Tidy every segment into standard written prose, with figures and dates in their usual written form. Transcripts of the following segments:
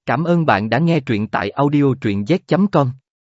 Cảm ơn bạn đã nghe truyện tại audio truyện z.com.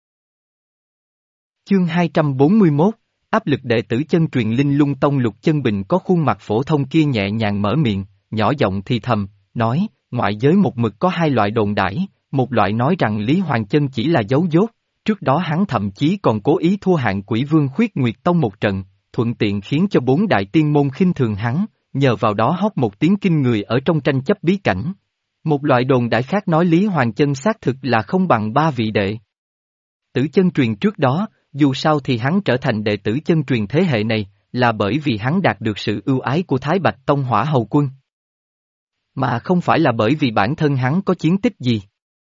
Chương 241, áp lực đệ tử chân truyền Linh Lung Tông. Lục Chân Bình có khuôn mặt phổ thông kia nhẹ nhàng mở miệng, nhỏ giọng thì thầm, nói, ngoại giới một mực có hai loại đồn đãi, một loại nói rằng Lý Hoàng Chân chỉ là giấu dốt, trước đó hắn thậm chí còn cố ý thua hạng Quỷ Vương Khuyết Nguyệt Tông một trận, thuận tiện khiến cho 4 đại tiên môn khinh thường hắn, nhờ vào đó hót một tiếng kinh người ở trong tranh chấp bí cảnh. Một loại đồn đại khác nói Lý Hoàng Chân xác thực là không bằng 3 vị đệ tử chân truyền trước đó, dù sao thì hắn trở thành đệ tử chân truyền thế hệ này, là bởi vì hắn đạt được sự ưu ái của Thái Bạch Tông Hỏa Hầu Quân. Mà không phải là bởi vì bản thân hắn có chiến tích gì.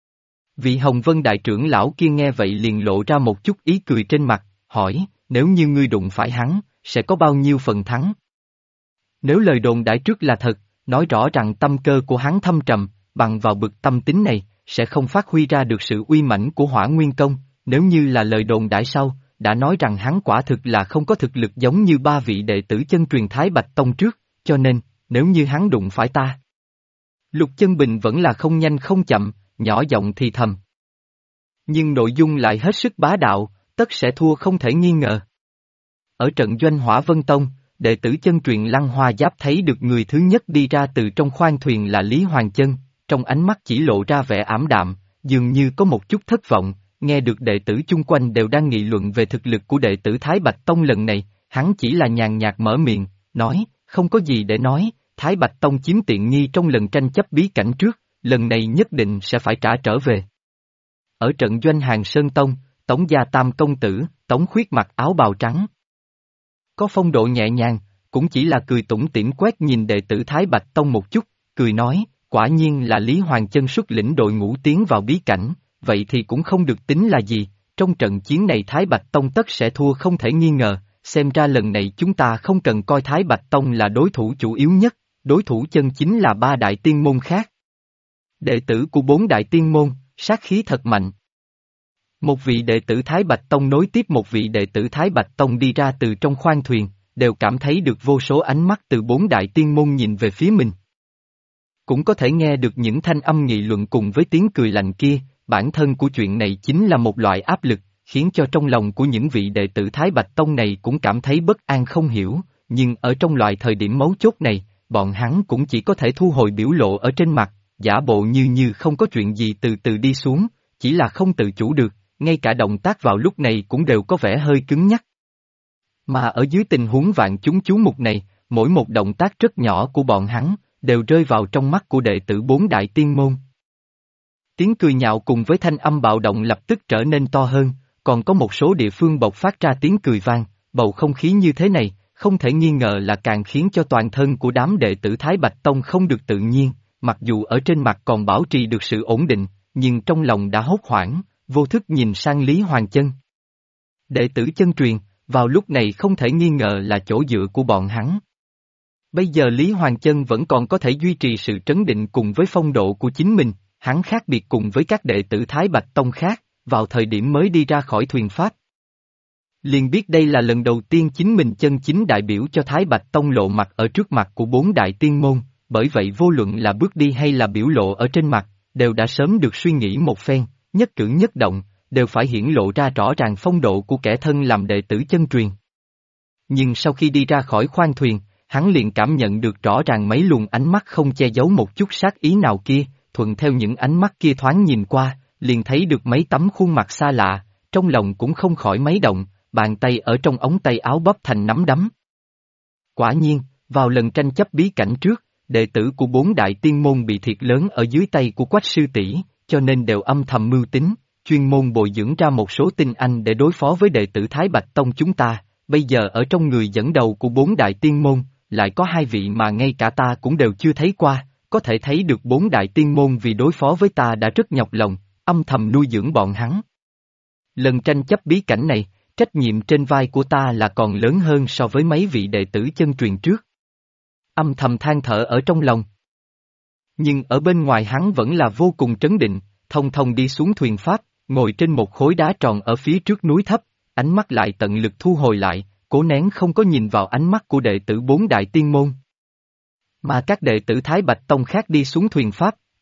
Vị Hồng Vân đại trưởng lão kia nghe vậy liền lộ ra một chút ý cười trên mặt, hỏi, nếu như ngươi đụng phải hắn, sẽ có bao nhiêu phần thắng? Nếu lời đồn đại trước là thật, nói rõ rằng tâm cơ của hắn thâm trầm, bằng vào bực tâm tính này, sẽ không phát huy ra được sự uy mãnh của Hỏa Nguyên Công, nếu như là lời đồn đại sau, đã nói rằng hắn quả thực là không có thực lực giống như 3 vị đệ tử chân truyền Thái Bạch Tông trước, cho nên, nếu như hắn đụng phải ta. Lục Chân Bình vẫn là không nhanh không chậm, nhỏ giọng thì thầm. Nhưng nội dung lại hết sức bá đạo, tất sẽ thua không thể nghi ngờ. Ở trận doanh Hỏa Vân Tông, đệ tử chân truyền Lăng Hoa Giáp thấy được người thứ nhất đi ra từ trong khoang thuyền là Lý Hoàng Chân, trong ánh mắt chỉ lộ ra vẻ ảm đạm, dường như có một chút thất vọng, nghe được đệ tử chung quanh đều đang nghị luận về thực lực của đệ tử Thái Bạch Tông lần này, hắn chỉ là nhàn nhạt mở miệng, nói, không có gì để nói, Thái Bạch Tông chiếm tiện nghi trong lần tranh chấp bí cảnh trước, lần này nhất định sẽ phải trả trở về. Ở trận doanh Hàng Sơn Tông, Tống gia tam công tử, Tống Khuyết mặc áo bào trắng. Có phong độ nhẹ nhàng, cũng chỉ là cười tủm tỉm quét nhìn đệ tử Thái Bạch Tông một chút, cười nói, quả nhiên là Lý Hoàng Chân xuất lĩnh đội ngũ tiến vào bí cảnh, vậy thì cũng không được tính là gì, trong trận chiến này Thái Bạch Tông tất sẽ thua không thể nghi ngờ, xem ra lần này chúng ta không cần coi Thái Bạch Tông là đối thủ chủ yếu nhất, đối thủ chân chính là 3 đại tiên môn khác. Đệ tử của 4 đại tiên môn, sát khí thật mạnh. Một vị đệ tử Thái Bạch Tông nối tiếp một vị đệ tử Thái Bạch Tông đi ra từ trong khoang thuyền, đều cảm thấy được vô số ánh mắt từ 4 đại tiên môn nhìn về phía mình. Cũng có thể nghe được những thanh âm nghị luận cùng với tiếng cười lạnh kia, bản thân của chuyện này chính là một loại áp lực, khiến cho trong lòng của những vị đệ tử Thái Bạch Tông này cũng cảm thấy bất an không hiểu, nhưng ở trong loại thời điểm mấu chốt này, bọn hắn cũng chỉ có thể thu hồi biểu lộ ở trên mặt, giả bộ như không có chuyện gì từ từ đi xuống, chỉ là không tự chủ được, ngay cả động tác vào lúc này cũng đều có vẻ hơi cứng nhắc. Mà ở dưới tình huống vạn chúng chú mục này, mỗi một động tác rất nhỏ của bọn hắn, đều rơi vào trong mắt của đệ tử 4 đại tiên môn. Tiếng cười nhạo cùng với thanh âm bạo động lập tức trở nên to hơn, còn có một số địa phương bộc phát ra tiếng cười vang, bầu không khí như thế này, không thể nghi ngờ là càng khiến cho toàn thân của đám đệ tử Thái Bạch Tông không được tự nhiên, mặc dù ở trên mặt còn bảo trì được sự ổn định, nhưng trong lòng đã hốt hoảng, vô thức nhìn sang Lý Hoàng Chân. Đệ tử chân truyền, vào lúc này không thể nghi ngờ là chỗ dựa của bọn hắn. Bây giờ Lý Hoàng Chân vẫn còn có thể duy trì sự trấn định cùng với phong độ của chính mình, hắn khác biệt cùng với các đệ tử Thái Bạch Tông khác, vào thời điểm mới đi ra khỏi thuyền Pháp. Liền biết đây là lần đầu tiên chính mình chân chính đại biểu cho Thái Bạch Tông lộ mặt ở trước mặt của 4 đại tiên môn, bởi vậy vô luận là bước đi hay là biểu lộ ở trên mặt, đều đã sớm được suy nghĩ một phen, nhất cử nhất động, đều phải hiển lộ ra rõ ràng phong độ của kẻ thân làm đệ tử chân truyền. Nhưng sau khi đi ra khỏi khoang thuyền, hắn liền cảm nhận được rõ ràng mấy luồng ánh mắt không che giấu một chút sát ý nào kia, thuận theo những ánh mắt kia thoáng nhìn qua, liền thấy được mấy tấm khuôn mặt xa lạ, trong lòng cũng không khỏi mấy động, bàn tay ở trong ống tay áo bóp thành nắm đấm. Quả nhiên, vào lần tranh chấp bí cảnh trước, đệ tử của 4 đại tiên môn bị thiệt lớn ở dưới tay của Quách sư tỷ, cho nên đều âm thầm mưu tính, chuyên môn bồi dưỡng ra một số tinh anh để đối phó với đệ tử Thái Bạch Tông chúng ta, bây giờ ở trong người dẫn đầu của 4 đại tiên môn, lại có 2 vị mà ngay cả ta cũng đều chưa thấy qua, có thể thấy được 4 đại tiên môn vì đối phó với ta đã rất nhọc lòng, âm thầm nuôi dưỡng bọn hắn. Lần tranh chấp bí cảnh này, trách nhiệm trên vai của ta là còn lớn hơn so với mấy vị đệ tử chân truyền trước. Âm thầm than thở ở trong lòng. Nhưng ở bên ngoài hắn vẫn là vô cùng trấn định, thông thông đi xuống thuyền Pháp, ngồi trên một khối đá tròn ở phía trước núi thấp, ánh mắt lại tận lực thu hồi lại, cố nén không có nhìn vào ánh mắt của đệ tử 4 đại tiên môn. Mà các đệ tử Thái Bạch Tông khác đi xuống thuyền Pháp,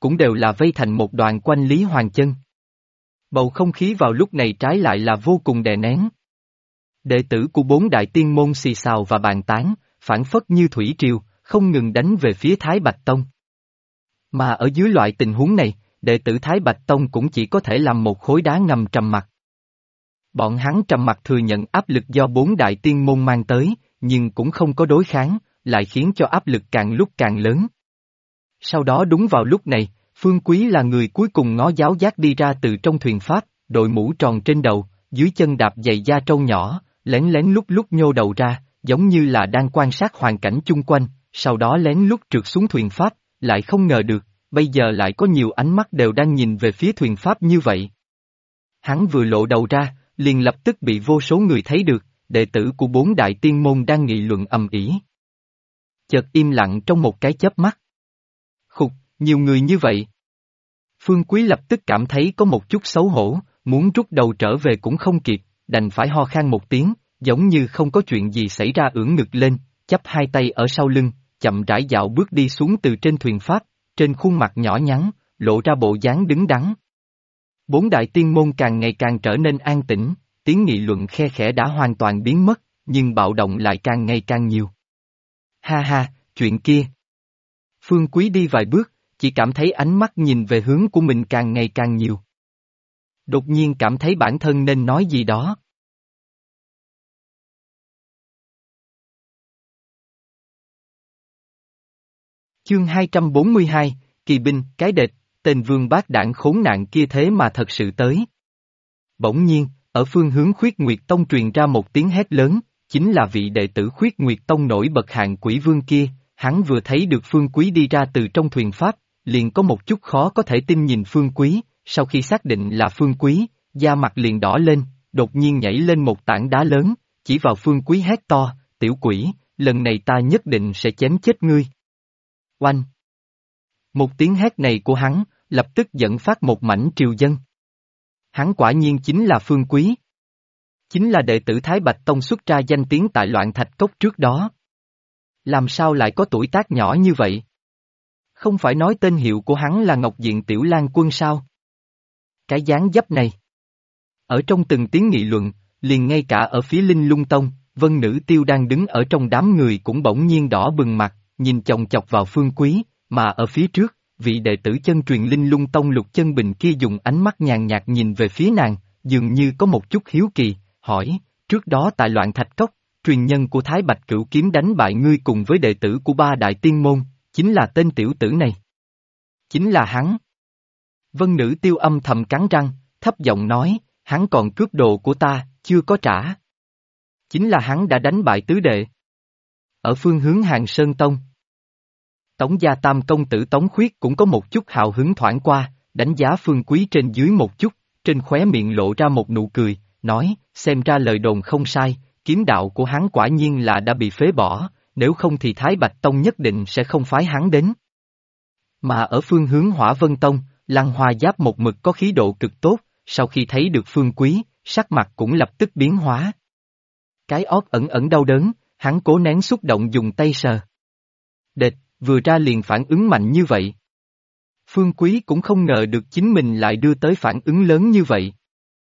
cũng đều là vây thành một đoàn quanh Lý Hoàng Chân. Bầu không khí vào lúc này trái lại là vô cùng đè nén. Đệ tử của bốn đại tiên môn xì xào và bàn tán, phảng phất như thủy triều, không ngừng đánh về phía Thái Bạch Tông. Mà ở dưới loại tình huống này, đệ tử Thái Bạch Tông cũng chỉ có thể làm một khối đá ngầm trầm mặc. Bọn hắn trầm mặc thừa nhận áp lực do bốn đại tiên môn mang tới, nhưng cũng không có đối kháng, lại khiến cho áp lực càng lúc càng lớn. Sau đó đúng vào lúc này, Phương Quý là người cuối cùng ngó giáo giác đi ra từ trong thuyền pháp, đội mũ tròn trên đầu, dưới chân đạp giày da trâu nhỏ, lén lén lúc lúc nhô đầu ra, giống như là đang quan sát hoàn cảnh chung quanh, sau đó lén lút trượt xuống thuyền pháp, lại không ngờ được, bây giờ lại có nhiều ánh mắt đều đang nhìn về phía thuyền pháp như vậy. Hắn vừa lộ đầu ra, liền lập tức bị vô số người thấy được, đệ tử của bốn đại tiên môn đang nghị luận ầm ĩ. Chợt im lặng trong một cái chớp mắt. Khục, nhiều người như vậy. Phương Quý lập tức cảm thấy có một chút xấu hổ, muốn rút đầu trở về cũng không kịp, đành phải ho khan một tiếng, giống như không có chuyện gì xảy ra ưỡn ngực lên, chắp hai tay ở sau lưng, chậm rãi dạo bước đi xuống từ trên thuyền pháp, trên khuôn mặt nhỏ nhắn, lộ ra bộ dáng đứng đắn. Bốn đại tiên môn càng ngày càng trở nên an tĩnh, tiếng nghị luận khe khẽ đã hoàn toàn biến mất, nhưng bạo động lại càng ngày càng nhiều. Ha ha, chuyện kia. Phương Quý đi vài bước, chỉ cảm thấy ánh mắt nhìn về hướng của mình càng ngày càng nhiều. Đột nhiên cảm thấy bản thân nên nói gì đó. Chương 242, Kỳ binh, cái đệt, tên vương bát đảng khốn nạn kia thế mà thật sự tới. Bỗng nhiên, ở phương hướng Khuyết Nguyệt Tông truyền ra một tiếng hét lớn, chính là vị đệ tử Khuyết Nguyệt Tông nổi bật hạng quỷ vương kia, hắn vừa thấy được Phương Quý đi ra từ trong thuyền pháp, liền có một chút khó có thể tin nhìn Phương Quý, sau khi xác định là Phương Quý, da mặt liền đỏ lên, đột nhiên nhảy lên một tảng đá lớn, chỉ vào Phương Quý hét to, tiểu quỷ, lần này ta nhất định sẽ chém chết ngươi. Oanh! Một tiếng hét này của hắn, lập tức dẫn phát một mảnh triều dân. Hắn quả nhiên chính là Phương Quý. Chính là đệ tử Thái Bạch Tông xuất ra danh tiếng tại Loạn Thạch Cốc trước đó. Làm sao lại có tuổi tác nhỏ như vậy? Không phải nói tên hiệu của hắn là Ngọc Diện Tiểu Lang Quân sao? Cái dáng dấp này. Ở trong từng tiếng nghị luận, liền ngay cả ở phía Linh Lung Tông, Vân Nữ Tiêu đang đứng ở trong đám người cũng bỗng nhiên đỏ bừng mặt, nhìn chòng chọc vào Phương Quý, mà ở phía trước, vị đệ tử chân truyền Linh Lung Tông Lục Chân Bình kia dùng ánh mắt nhàn nhạt nhìn về phía nàng, dường như có một chút hiếu kỳ, hỏi, trước đó tại Loạn Thạch Cốc, truyền nhân của Thái Bạch Cửu Kiếm đánh bại ngươi cùng với đệ tử của ba đại tiên môn, chính là tên tiểu tử này. Chính là hắn. Vân Nữ Tiêu âm thầm cắn răng, thấp giọng nói, hắn còn cướp đồ của ta, chưa có trả. Chính là hắn đã đánh bại tứ đệ. Ở phương hướng Hàng Sơn Tông. Tống gia tam công tử Tống Khuyết cũng có một chút hào hứng thoảng qua, đánh giá Phương Quý trên dưới một chút, trên khóe miệng lộ ra một nụ cười, nói, xem ra lời đồn không sai, kiếm đạo của hắn quả nhiên là đã bị phế bỏ, nếu không thì Thái Bạch Tông nhất định sẽ không phái hắn đến. Mà ở phương hướng Hỏa Vân Tông, Lăng Hoa Giáp một mực có khí độ cực tốt, sau khi thấy được Phương Quý, sắc mặt cũng lập tức biến hóa. Cái ót ẩn ẩn đau đớn, hắn cố nén xúc động dùng tay sờ. Đệt, vừa ra liền phản ứng mạnh như vậy. Phương Quý cũng không ngờ được chính mình lại đưa tới phản ứng lớn như vậy.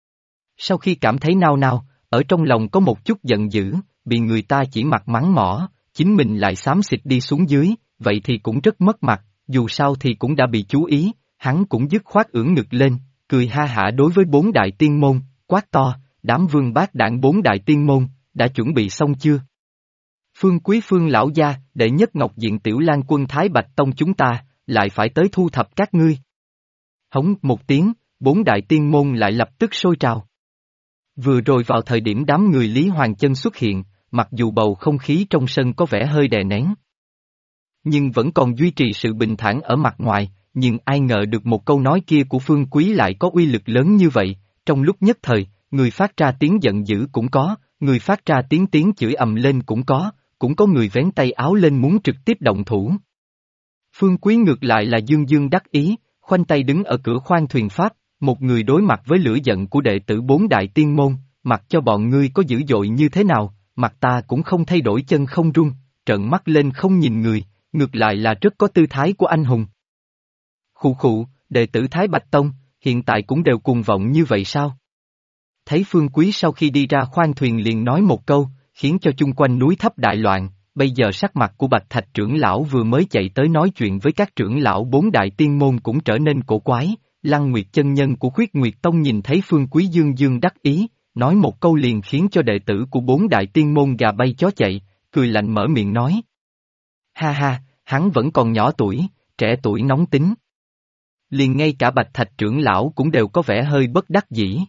Sau khi cảm thấy nao nao, ở trong lòng có một chút giận dữ, bị người ta chỉ mặt mắng mỏ, chính mình lại xám xịt đi xuống dưới, vậy thì cũng rất mất mặt, dù sao thì cũng đã bị chú ý, hắn cũng dứt khoát ưỡn ngực lên, cười ha hả đối với bốn đại tiên môn, quát to, đám vương bát đảng bốn đại tiên môn, đã chuẩn bị xong chưa? Phương Quý Phương lão gia, đệ nhất Ngọc Diện Tiểu Lang Quân Thái Bạch Tông chúng ta, lại phải tới thu thập các ngươi. Hống một tiếng, bốn đại tiên môn lại lập tức sôi trào. Vừa rồi vào thời điểm đám người Lý Hoàng Chân xuất hiện, mặc dù bầu không khí trong sân có vẻ hơi đè nén, nhưng vẫn còn duy trì sự bình thản ở mặt ngoài, nhưng ai ngờ được một câu nói kia của Phương Quý lại có uy lực lớn như vậy, trong lúc nhất thời, người phát ra tiếng giận dữ cũng có, người phát ra tiếng chửi ầm lên cũng có người vén tay áo lên muốn trực tiếp động thủ. Phương Quý ngược lại là dương dương đắc ý, khoanh tay đứng ở cửa khoang thuyền pháp, một người đối mặt với lửa giận của đệ tử bốn đại tiên môn, mặc cho bọn ngươi có dữ dội như thế nào, mặt ta cũng không thay đổi chân không rung, trợn mắt lên không nhìn người, ngược lại là rất có tư thái của anh hùng. Khụ khụ, đệ tử Thái Bạch Tông, hiện tại cũng đều cuồng vọng như vậy sao? Thấy Phương Quý sau khi đi ra khoang thuyền liền nói một câu, khiến cho chung quanh núi thấp đại loạn, bây giờ sắc mặt của Bạch Thạch trưởng lão vừa mới chạy tới nói chuyện với các trưởng lão bốn đại tiên môn cũng trở nên cổ quái, Lăng Nguyệt chân nhân của Khuyết Nguyệt Tông nhìn thấy Phương Quý dương dương đắc ý, nói một câu liền khiến cho đệ tử của bốn đại tiên môn gà bay chó chạy, cười lạnh mở miệng nói. Ha ha, hắn vẫn còn nhỏ tuổi, trẻ tuổi nóng tính. Liền ngay cả Bạch Thạch trưởng lão cũng đều có vẻ hơi bất đắc dĩ.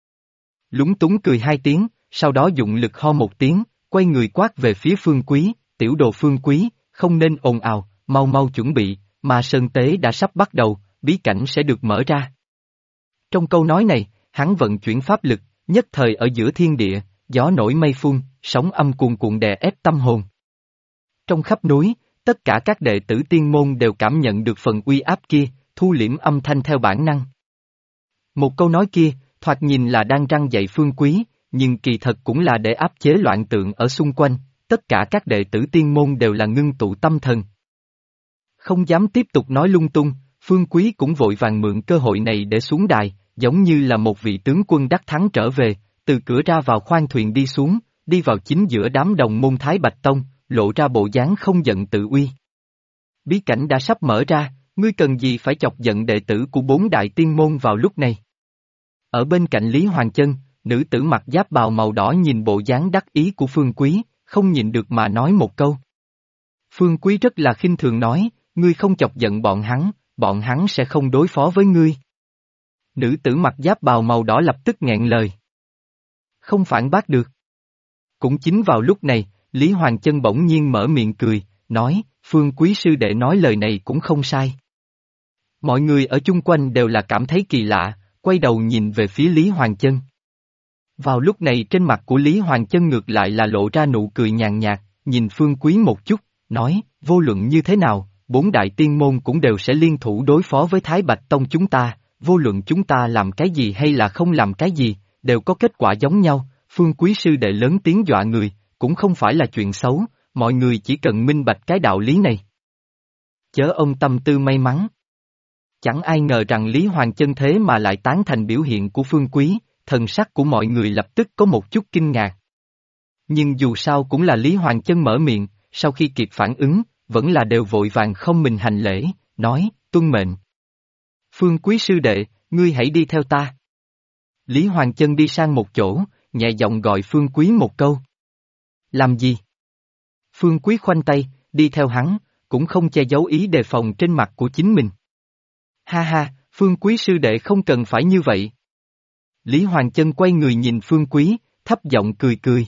Lúng túng cười hai tiếng, sau đó dụng lực ho một tiếng, quay người quát về phía Phương Quý, tiểu đồ Phương Quý, không nên ồn ào, mau mau chuẩn bị, mà sơn tế đã sắp bắt đầu, bí cảnh sẽ được mở ra. Trong câu nói này, hắn vận chuyển pháp lực, nhất thời ở giữa thiên địa, gió nổi mây phun, sóng âm cuồn cuộn đè ép tâm hồn. Trong khắp núi, tất cả các đệ tử tiên môn đều cảm nhận được phần uy áp kia, thu liễm âm thanh theo bản năng. Một câu nói kia, thoạt nhìn là đang răn dạy Phương Quý, nhưng kỳ thật cũng là để áp chế loạn tượng ở xung quanh, tất cả các đệ tử tiên môn đều là ngưng tụ tâm thần. Không dám tiếp tục nói lung tung, Phương Quý cũng vội vàng mượn cơ hội này để xuống đài, giống như là một vị tướng quân đắc thắng trở về, từ cửa ra vào khoang thuyền đi xuống, đi vào chính giữa đám đồng môn Thái Bạch Tông, lộ ra bộ dáng không giận tự uy. Bí cảnh đã sắp mở ra, ngươi cần gì phải chọc giận đệ tử của bốn đại tiên môn vào lúc này? Ở bên cạnh Lý Hoàng Chân, nữ tử mặc giáp bào màu đỏ nhìn bộ dáng đắc ý của Phương Quý, không nhịn được mà nói một câu. Phương Quý rất là khinh thường nói, ngươi không chọc giận bọn hắn sẽ không đối phó với ngươi. Nữ tử mặc giáp bào màu đỏ lập tức nghẹn lời. Không phản bác được. Cũng chính vào lúc này, Lý Hoàng Chân bỗng nhiên mở miệng cười, nói, Phương Quý sư đệ nói lời này cũng không sai. Mọi người ở chung quanh đều là cảm thấy kỳ lạ, quay đầu nhìn về phía Lý Hoàng Chân. Vào lúc này trên mặt của Lý Hoàng Chân ngược lại là lộ ra nụ cười nhàn nhạt, nhìn Phương Quý một chút, nói, vô luận như thế nào, bốn đại tiên môn cũng đều sẽ liên thủ đối phó với Thái Bạch Tông chúng ta, vô luận chúng ta làm cái gì hay là không làm cái gì, đều có kết quả giống nhau, Phương Quý sư đệ lớn tiếng dọa người, cũng không phải là chuyện xấu, mọi người chỉ cần minh bạch cái đạo lý này. Chớ ông tâm tư may mắn. Chẳng ai ngờ rằng Lý Hoàng Chân thế mà lại tán thành biểu hiện của Phương Quý, thần sắc của mọi người lập tức có một chút kinh ngạc. Nhưng dù sao cũng là Lý Hoàng Chân mở miệng, sau khi kịp phản ứng, vẫn là đều vội vàng không mình hành lễ, nói, tuân mệnh. Phương Quý sư đệ, ngươi hãy đi theo ta. Lý Hoàng Chân đi sang một chỗ, nhẹ giọng gọi Phương Quý một câu. Làm gì? Phương Quý khoanh tay, đi theo hắn, cũng không che giấu ý đề phòng trên mặt của chính mình. Ha ha, Phương Quý sư đệ không cần phải như vậy. Lý Hoàng Chân quay người nhìn Phương Quý, thấp giọng cười cười.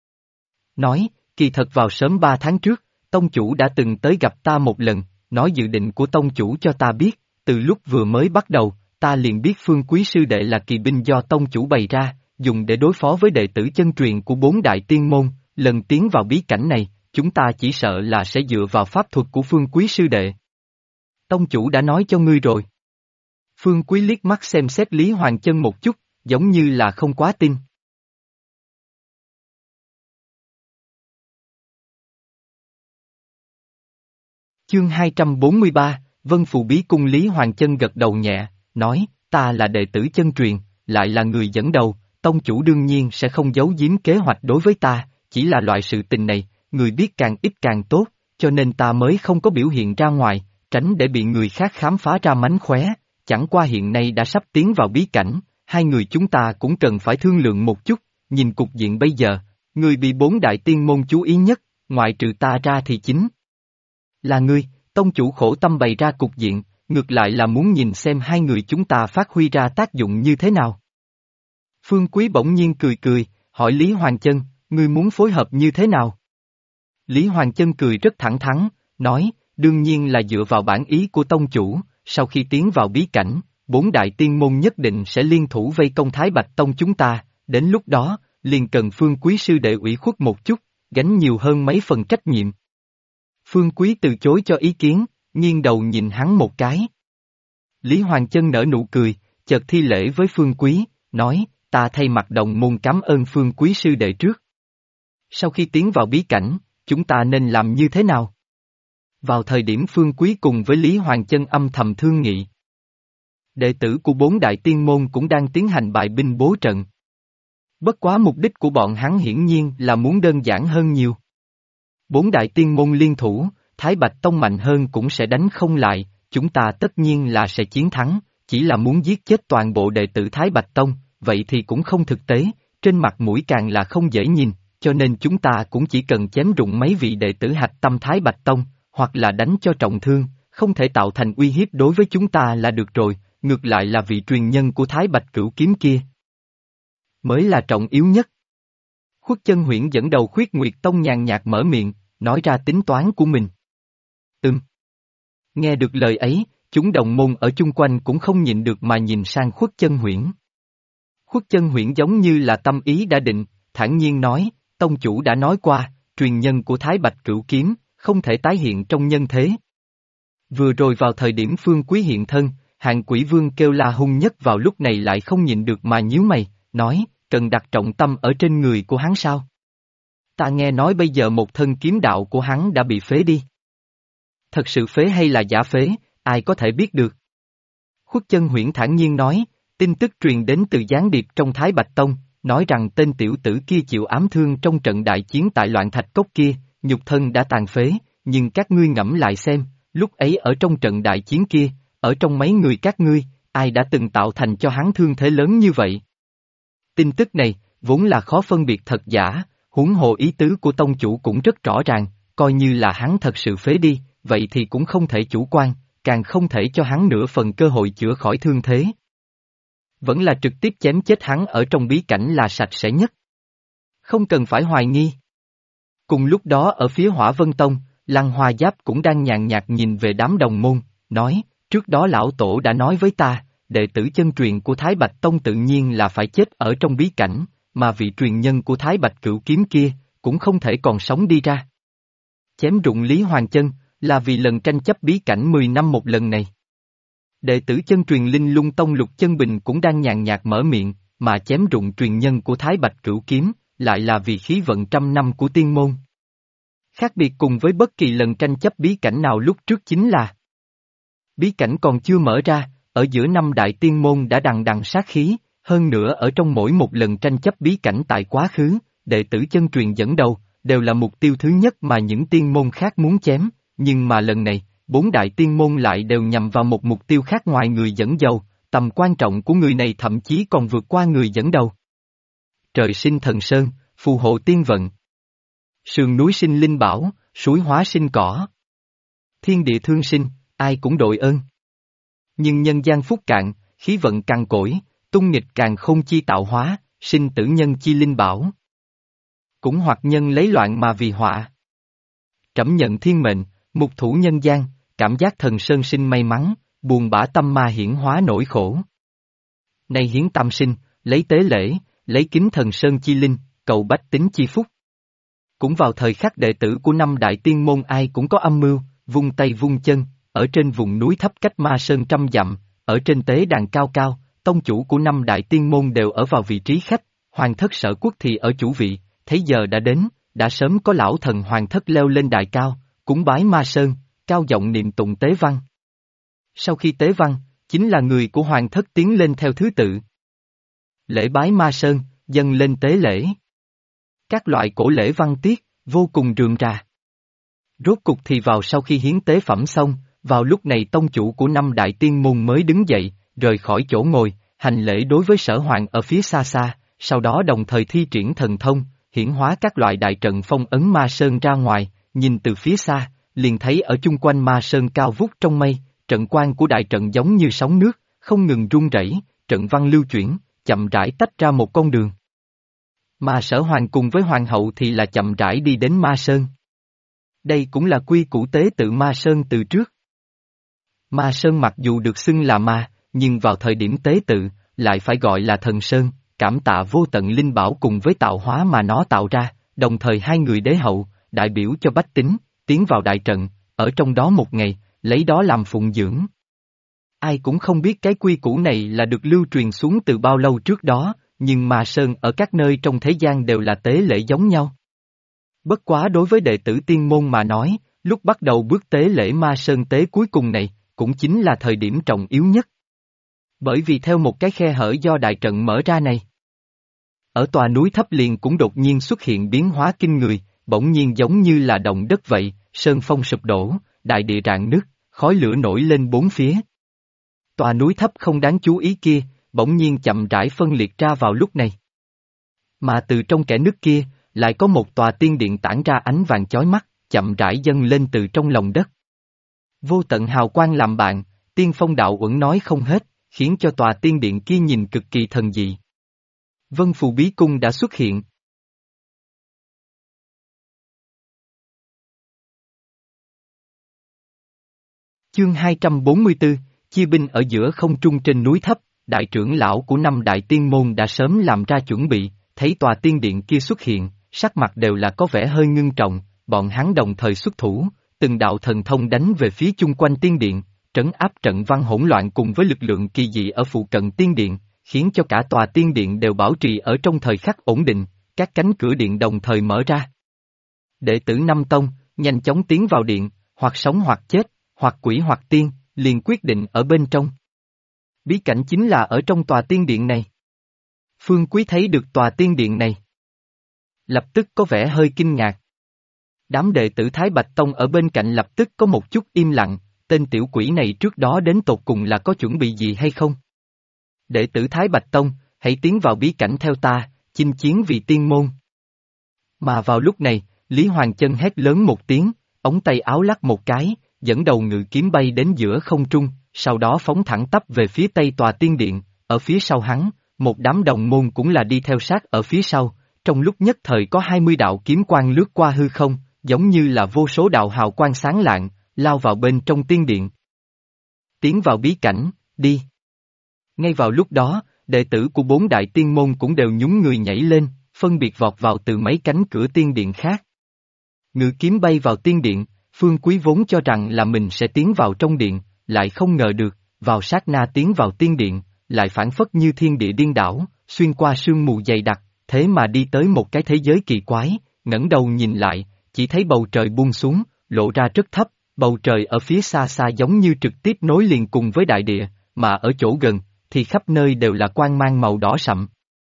Nói, kỳ thật vào sớm 3 tháng trước, tông chủ đã từng tới gặp ta một lần, nói dự định của tông chủ cho ta biết, từ lúc vừa mới bắt đầu, ta liền biết Phương Quý sư đệ là kỳ binh do tông chủ bày ra, dùng để đối phó với đệ tử chân truyền của bốn đại tiên môn, lần tiến vào bí cảnh này, chúng ta chỉ sợ là sẽ dựa vào pháp thuật của Phương Quý sư đệ. Tông chủ đã nói cho ngươi rồi. Phương Quý liếc mắt xem xét Lý Hoàng Chân một chút, giống như là không quá tin. Chương 243, Vân Phù Bí Cung. Lý Hoàng Chân gật đầu nhẹ, nói, ta là đệ tử chân truyền, lại là người dẫn đầu, tông chủ đương nhiên sẽ không giấu giếm kế hoạch đối với ta, chỉ là loại sự tình này, người biết càng ít càng tốt, cho nên ta mới không có biểu hiện ra ngoài, tránh để bị người khác khám phá ra mánh khóe, chẳng qua hiện nay đã sắp tiến vào bí cảnh, hai người chúng ta cũng cần phải thương lượng một chút, nhìn cục diện bây giờ, người bị bốn đại tiên môn chú ý nhất, ngoại trừ ta ra thì chính là ngươi, tông chủ khổ tâm bày ra cục diện, ngược lại là muốn nhìn xem hai người chúng ta phát huy ra tác dụng như thế nào. Phương Quý bỗng nhiên cười cười, hỏi Lý Hoàng Chân, ngươi muốn phối hợp như thế nào? Lý Hoàng Chân cười rất thẳng thắn, nói, đương nhiên là dựa vào bản ý của tông chủ, sau khi tiến vào bí cảnh, bốn đại tiên môn nhất định sẽ liên thủ vây công Thái Bạch Tông chúng ta, đến lúc đó, liền cần Phương Quý sư đệ ủy khuất một chút, gánh nhiều hơn mấy phần trách nhiệm. Phương Quý từ chối cho ý kiến, nghiêng đầu nhìn hắn một cái. Lý Hoàng Chân nở nụ cười, chợt thi lễ với Phương Quý, nói, ta thay mặt đồng môn cảm ơn Phương Quý sư đệ trước. Sau khi tiến vào bí cảnh, chúng ta nên làm như thế nào? Vào thời điểm Phương Quý cùng với Lý Hoàng Chân âm thầm thương nghị, Đệ tử của bốn đại tiên môn cũng đang tiến hành bại binh bố trận. Bất quá mục đích của bọn hắn hiển nhiên là muốn đơn giản hơn nhiều. Bốn đại tiên môn liên thủ, Thái Bạch Tông mạnh hơn cũng sẽ đánh không lại, chúng ta tất nhiên là sẽ chiến thắng, chỉ là muốn giết chết toàn bộ đệ tử Thái Bạch Tông, vậy thì cũng không thực tế, trên mặt mũi càng là không dễ nhìn, cho nên chúng ta cũng chỉ cần chém rụng mấy vị đệ tử hạch tâm Thái Bạch Tông, hoặc là đánh cho trọng thương, không thể tạo thành uy hiếp đối với chúng ta là được rồi, ngược lại là vị truyền nhân của Thái Bạch Cửu Kiếm kia mới là trọng yếu nhất. Khuất Chân Huyễn dẫn đầu Khuyết Nguyệt Tông nhàn nhạt mở miệng, nói ra tính toán của mình. Nghe được lời ấy, chúng đồng môn ở chung quanh cũng không nhịn được mà nhìn sang Khuất Chân Huyễn. Khuất Chân Huyễn giống như là tâm ý đã định, thản nhiên nói, tông chủ đã nói qua, truyền nhân của Thái Bạch Cửu Kiếm, không thể tái hiện trong nhân thế. Vừa rồi vào thời điểm Phương Quý hiện thân, Hàng Quỷ Vương kêu la hung nhất vào lúc này lại không nhịn được mà nhíu mày, nói, cần đặt trọng tâm ở trên người của hắn sao? Ta nghe nói bây giờ một thân kiếm đạo của hắn đã bị phế đi. Thật sự phế hay là giả phế, ai có thể biết được? Khuất Chân Huyễn thản nhiên nói, tin tức truyền đến từ gián điệp trong Thái Bạch Tông, nói rằng tên tiểu tử kia chịu ám thương trong trận đại chiến tại Loạn Thạch Cốc kia, nhục thân đã tàn phế, nhưng các ngươi ngẫm lại xem, lúc ấy ở trong trận đại chiến kia, ở trong mấy người các ngươi, ai đã từng tạo thành cho hắn thương thế lớn như vậy? Tin tức này, vốn là khó phân biệt thật giả, huống hồ ý tứ của tông chủ cũng rất rõ ràng, coi như là hắn thật sự phế đi, vậy thì cũng không thể chủ quan, càng không thể cho hắn nửa phần cơ hội chữa khỏi thương thế. Vẫn là trực tiếp chém chết hắn ở trong bí cảnh là sạch sẽ nhất. Không cần phải hoài nghi. Cùng lúc đó ở phía Hỏa Vân Tông, Lăng Hoa Giáp cũng đang nhàn nhạt nhìn về đám đồng môn, nói, trước đó lão tổ đã nói với ta, đệ tử chân truyền của Thái Bạch Tông tự nhiên là phải chết ở trong bí cảnh, mà vị truyền nhân của Thái Bạch Cửu Kiếm kia, cũng không thể còn sống đi ra. Chém rụng Lý Hoàng Chân, là vì lần tranh chấp bí cảnh 10 năm một lần này. Đệ tử chân truyền Linh Lung Tông Lục Chân Bình cũng đang nhàn nhạt mở miệng, mà chém rụng truyền nhân của Thái Bạch Cửu Kiếm, lại là vì khí vận trăm năm của tiên môn. Khác biệt cùng với bất kỳ lần tranh chấp bí cảnh nào lúc trước chính là bí cảnh còn chưa mở ra, ở giữa năm đại tiên môn đã đằng đằng sát khí, hơn nữa ở trong mỗi một lần tranh chấp bí cảnh tại quá khứ, đệ tử chân truyền dẫn đầu, đều là mục tiêu thứ nhất mà những tiên môn khác muốn chém, nhưng mà lần này, bốn đại tiên môn lại đều nhằm vào một mục tiêu khác ngoài người dẫn đầu, tầm quan trọng của người này thậm chí còn vượt qua người dẫn đầu. Trời sinh thần sơn, phù hộ tiên vận. Sườn núi sinh linh bảo, suối hóa sinh cỏ. Thiên địa thương sinh, ai cũng đội ơn. Nhưng nhân gian phúc cạn, khí vận cằn cỗi, tung nghịch càng không chi tạo hóa, sinh tử nhân chi linh bảo. Cũng hoặc nhân lấy loạn mà vì họa. Trẫm nhận thiên mệnh, mục thủ nhân gian, cảm giác thần sơn sinh may mắn, buồn bã tâm ma hiển hóa nỗi khổ. Nay hiến tam sinh, lấy tế lễ, lấy kính thần sơn chi linh, cầu bách tính chi phúc. Cũng vào thời khắc đệ tử của năm đại tiên môn ai cũng có âm mưu, vung tay vung chân, ở trên vùng núi thấp cách ma sơn trăm dặm, ở trên tế đàn cao cao, tông chủ của năm đại tiên môn đều ở vào vị trí khách, hoàng thất sở quốc thì ở chủ vị, thấy giờ đã đến, đã sớm có lão thần hoàng thất leo lên đài cao, cúng bái ma sơn, cao giọng niệm tụng tế văn. Sau khi tế văn, chính là người của hoàng thất tiến lên theo thứ tự. Lễ bái ma sơn, dâng lên tế lễ. Các loại cổ lễ văn tiết, vô cùng rườm rà. Rốt cục thì vào sau khi hiến tế phẩm xong, vào lúc này tông chủ của năm đại tiên môn mới đứng dậy, rời khỏi chỗ ngồi, hành lễ đối với sở hoàng ở phía xa xa, sau đó đồng thời thi triển thần thông, hiển hóa các loại đại trận phong ấn ma sơn ra ngoài, nhìn từ phía xa, liền thấy ở chung quanh ma sơn cao vút trong mây, trận quang của đại trận giống như sóng nước, không ngừng rung rẩy, trận văn lưu chuyển, chậm rãi tách ra một con đường. Mà sở hoàng cùng với hoàng hậu thì là chậm rãi đi đến ma sơn. Đây cũng là quy củ tế tự ma sơn từ trước. Ma sơn mặc dù được xưng là ma, nhưng vào thời điểm tế tự, lại phải gọi là thần sơn, cảm tạ vô tận linh bảo cùng với tạo hóa mà nó tạo ra, đồng thời hai người đế hậu, đại biểu cho bách tính, tiến vào đại trận, ở trong đó một ngày, lấy đó làm phụng dưỡng. Ai cũng không biết cái quy củ này là được lưu truyền xuống từ bao lâu trước đó, nhưng ma sơn ở các nơi trong thế gian đều là tế lễ giống nhau. Bất quá đối với đệ tử tiên môn mà nói, lúc bắt đầu bước tế lễ ma sơn tế cuối cùng này, cũng chính là thời điểm trọng yếu nhất. Bởi vì theo một cái khe hở do đại trận mở ra này. Ở tòa núi thấp liền cũng đột nhiên xuất hiện biến hóa kinh người, bỗng nhiên giống như là động đất vậy, sơn phong sụp đổ, đại địa rạn nứt, khói lửa nổi lên bốn phía. Tòa núi thấp không đáng chú ý kia, bỗng nhiên chậm rãi phân liệt ra vào lúc này. Mà từ trong kẽ nứt kia, lại có một tòa tiên điện tản ra ánh vàng chói mắt, chậm rãi dâng lên từ trong lòng đất. Vô tận hào quang làm bạn, tiên phong đạo uẩn nói không hết, khiến cho tòa tiên điện kia nhìn cực kỳ thần dị. Vân Phù Bí Cung đã xuất hiện. Chương 244, chia binh ở giữa không trung trên núi thấp, đại trưởng lão của năm đại tiên môn đã sớm làm ra chuẩn bị, thấy tòa tiên điện kia xuất hiện, sắc mặt đều là có vẻ hơi ngưng trọng, bọn hắn đồng thời xuất thủ, từng đạo thần thông đánh về phía chung quanh tiên điện, trấn áp trận văn hỗn loạn cùng với lực lượng kỳ dị ở phụ cận tiên điện, khiến cho cả tòa tiên điện đều bảo trì ở trong thời khắc ổn định, các cánh cửa điện đồng thời mở ra. Đệ tử Năm Tông, nhanh chóng tiến vào điện, hoặc sống hoặc chết, hoặc quỷ hoặc tiên, liền quyết định ở bên trong. Bí cảnh chính là ở trong tòa tiên điện này. Phương Quý thấy được tòa tiên điện này. Lập tức có vẻ hơi kinh ngạc. Đám đệ tử Thái Bạch Tông ở bên cạnh lập tức có một chút im lặng, tên tiểu quỷ này trước đó đến tột cùng là có chuẩn bị gì hay không? Đệ tử Thái Bạch Tông, hãy tiến vào bí cảnh theo ta, chinh chiến vì tiên môn. Mà vào lúc này, Lý Hoàng Chân hét lớn một tiếng, ống tay áo lắc một cái, dẫn đầu ngự kiếm bay đến giữa không trung, sau đó phóng thẳng tắp về phía tây tòa tiên điện, ở phía sau hắn, một đám đồng môn cũng là đi theo sát ở phía sau, trong lúc nhất thời có 20 đạo kiếm quang lướt qua hư không, giống như là vô số đạo hào quang sáng lạng, lao vào bên trong tiên điện. Tiến vào bí cảnh, đi. Ngay vào lúc đó, đệ tử của bốn đại tiên môn cũng đều nhún người nhảy lên, phân biệt vọt vào từ mấy cánh cửa tiên điện khác. Ngự kiếm bay vào tiên điện, Phương Quý vốn cho rằng là mình sẽ tiến vào trong điện, lại không ngờ được, vào sát na tiến vào tiên điện, lại phản phất như thiên địa điên đảo, xuyên qua sương mù dày đặc, thế mà đi tới một cái thế giới kỳ quái, ngẩng đầu nhìn lại, chỉ thấy bầu trời buông xuống, lộ ra rất thấp, bầu trời ở phía xa xa giống như trực tiếp nối liền cùng với đại địa, mà ở chỗ gần, thì khắp nơi đều là quang mang màu đỏ sậm.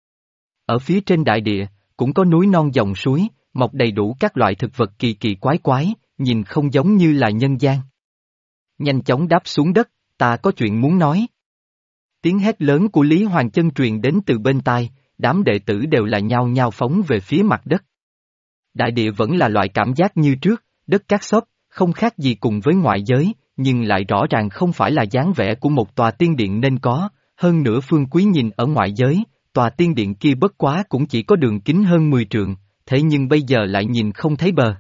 Ở phía trên đại địa, cũng có núi non dòng suối, mọc đầy đủ các loại thực vật kỳ kỳ quái quái, nhìn không giống như là nhân gian. Nhanh chóng đáp xuống đất, ta có chuyện muốn nói. Tiếng hét lớn của Lý Hoàng Chân truyền đến từ bên tai, đám đệ tử đều là nhao nhao phóng về phía mặt đất. Đại địa vẫn là loại cảm giác như trước, đất cát xốp, không khác gì cùng với ngoại giới, nhưng lại rõ ràng không phải là dáng vẻ của một tòa tiên điện nên có, hơn nữa Phương Quý nhìn ở ngoại giới, tòa tiên điện kia bất quá cũng chỉ có đường kính hơn 10 trượng, thế nhưng bây giờ lại nhìn không thấy bờ.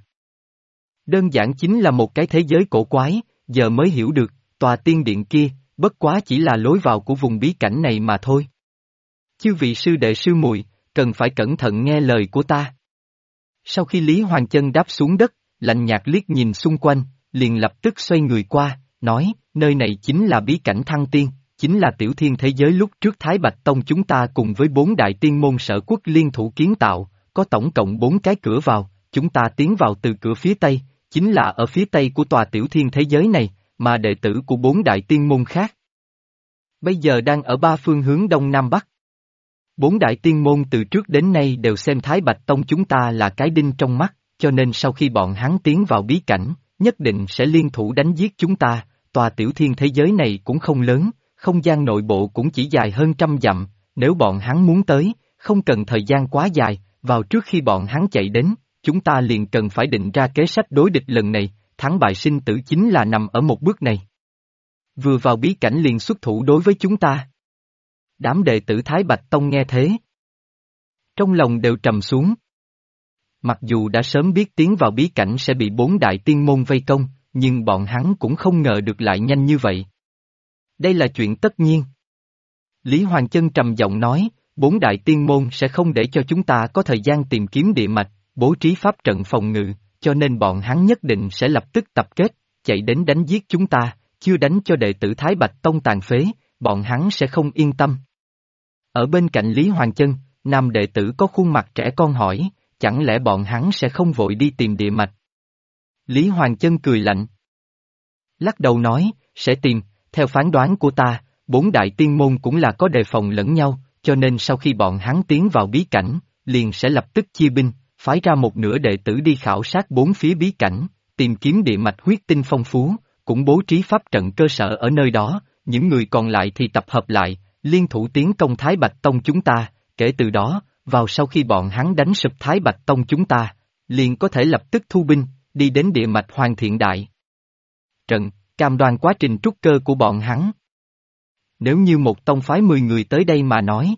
Đơn giản chính là một cái thế giới cổ quái, giờ mới hiểu được, tòa tiên điện kia, bất quá chỉ là lối vào của vùng bí cảnh này mà thôi. Chư vị sư đệ sư muội, cần phải cẩn thận nghe lời của ta. Sau khi Lý Hoàng Chân đáp xuống đất, lạnh nhạt liếc nhìn xung quanh, liền lập tức xoay người qua, nói, nơi này chính là bí cảnh Thăng Tiên, chính là tiểu thiên thế giới lúc trước Thái Bạch Tông chúng ta cùng với bốn đại tiên môn Sở Quốc liên thủ kiến tạo, có tổng cộng 4 cái cửa vào, chúng ta tiến vào từ cửa phía Tây, chính là ở phía Tây của tòa tiểu thiên thế giới này, mà đệ tử của bốn đại tiên môn khác bây giờ đang ở 3 phương hướng Đông Nam Bắc. 4 đại tiên môn từ trước đến nay đều xem Thái Bạch Tông chúng ta là cái đinh trong mắt, cho nên sau khi bọn hắn tiến vào bí cảnh, nhất định sẽ liên thủ đánh giết chúng ta, tòa tiểu thiên thế giới này cũng không lớn, không gian nội bộ cũng chỉ dài hơn 100 dặm, nếu bọn hắn muốn tới, không cần thời gian quá dài, vào trước khi bọn hắn chạy đến, chúng ta liền cần phải định ra kế sách đối địch lần này, thắng bại sinh tử chính là nằm ở một bước này. Vừa vào bí cảnh liền xuất thủ đối với chúng ta. Đám đệ tử Thái Bạch Tông nghe thế, trong lòng đều trầm xuống. Mặc dù đã sớm biết tiến vào bí cảnh sẽ bị 4 đại tiên môn vây công, nhưng bọn hắn cũng không ngờ được lại nhanh như vậy. Đây là chuyện tất nhiên. Lý Hoàng Chân trầm giọng nói, 4 đại tiên môn sẽ không để cho chúng ta có thời gian tìm kiếm địa mạch, bố trí pháp trận phòng ngự, cho nên bọn hắn nhất định sẽ lập tức tập kết, chạy đến đánh giết chúng ta, chưa đánh cho đệ tử Thái Bạch Tông tàn phế, bọn hắn sẽ không yên tâm. Ở bên cạnh Lý Hoàng Chân, nam đệ tử có khuôn mặt trẻ con hỏi, chẳng lẽ bọn hắn sẽ không vội đi tìm địa mạch? Lý Hoàng Chân cười lạnh. Lắc đầu nói, sẽ tìm, theo phán đoán của ta, bốn đại tiên môn cũng là có đề phòng lẫn nhau, cho nên sau khi bọn hắn tiến vào bí cảnh, liền sẽ lập tức chia binh, phái ra một nửa đệ tử đi khảo sát bốn phía bí cảnh, tìm kiếm địa mạch huyết tinh phong phú, cũng bố trí pháp trận cơ sở ở nơi đó, những người còn lại thì tập hợp lại, liên thủ tiến công Thái Bạch Tông chúng ta, kể từ đó, vào sau khi bọn hắn đánh sụp Thái Bạch Tông chúng ta, liền có thể lập tức thu binh, đi đến địa mạch Hoàng Thiện Đại trận, cam đoan quá trình trúc cơ của bọn hắn. Nếu như một tông phái 10 người tới đây mà nói,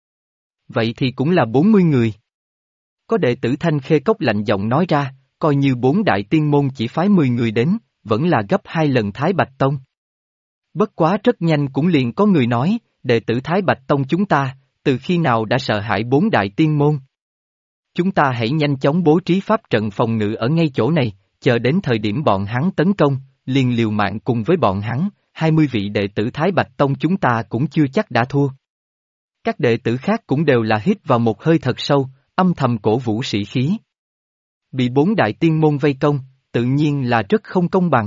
vậy thì cũng là 40 người. Có đệ tử Thanh Khê Cốc lạnh giọng nói ra, coi như bốn đại tiên môn chỉ phái 10 người đến, vẫn là gấp 2 lần Thái Bạch Tông. Bất quá rất nhanh cũng liền có người nói, đệ tử Thái Bạch Tông chúng ta, từ khi nào đã sợ hãi bốn đại tiên môn? Chúng ta hãy nhanh chóng bố trí pháp trận phòng ngự ở ngay chỗ này, chờ đến thời điểm bọn hắn tấn công, liền liều mạng cùng với bọn hắn, 20 vị đệ tử Thái Bạch Tông chúng ta cũng chưa chắc đã thua. Các đệ tử khác cũng đều là hít vào một hơi thật sâu, âm thầm cổ vũ sĩ khí. Bị bốn đại tiên môn vây công, tự nhiên là rất không công bằng.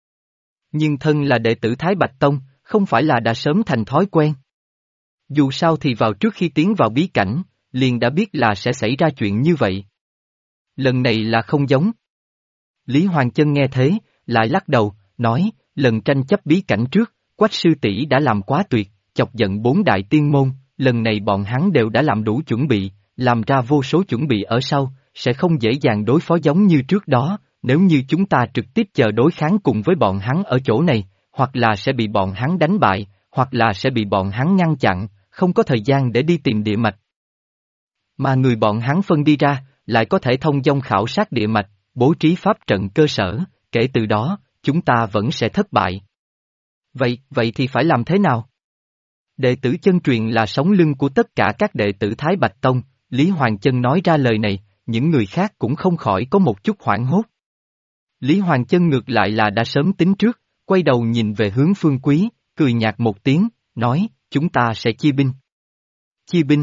Nhưng thân là đệ tử Thái Bạch Tông, không phải là đã sớm thành thói quen. Dù sao thì vào trước khi tiến vào bí cảnh, liền đã biết là sẽ xảy ra chuyện như vậy. Lần này là không giống. Lý Hoàng Chân nghe thế, lại lắc đầu, nói, lần tranh chấp bí cảnh trước, Quách sư tỷ đã làm quá tuyệt, chọc giận bốn đại tiên môn, lần này bọn hắn đều đã làm đủ chuẩn bị, làm ra vô số chuẩn bị ở sau, sẽ không dễ dàng đối phó giống như trước đó, nếu như chúng ta trực tiếp chờ đối kháng cùng với bọn hắn ở chỗ này, hoặc là sẽ bị bọn hắn đánh bại, hoặc là sẽ bị bọn hắn ngăn chặn, không có thời gian để đi tìm địa mạch. Mà người bọn hắn phân đi ra, lại có thể thông dong khảo sát địa mạch, bố trí pháp trận cơ sở, kể từ đó, chúng ta vẫn sẽ thất bại. Vậy thì phải làm thế nào? Đệ tử chân truyền là sống lưng của tất cả các đệ tử Thái Bạch Tông, Lý Hoàng Chân nói ra lời này, những người khác cũng không khỏi có một chút hoảng hốt. Lý Hoàng Chân ngược lại là đã sớm tính trước, quay đầu nhìn về hướng Phương Quý, cười nhạt một tiếng, nói, chúng ta sẽ chia binh. Chia binh.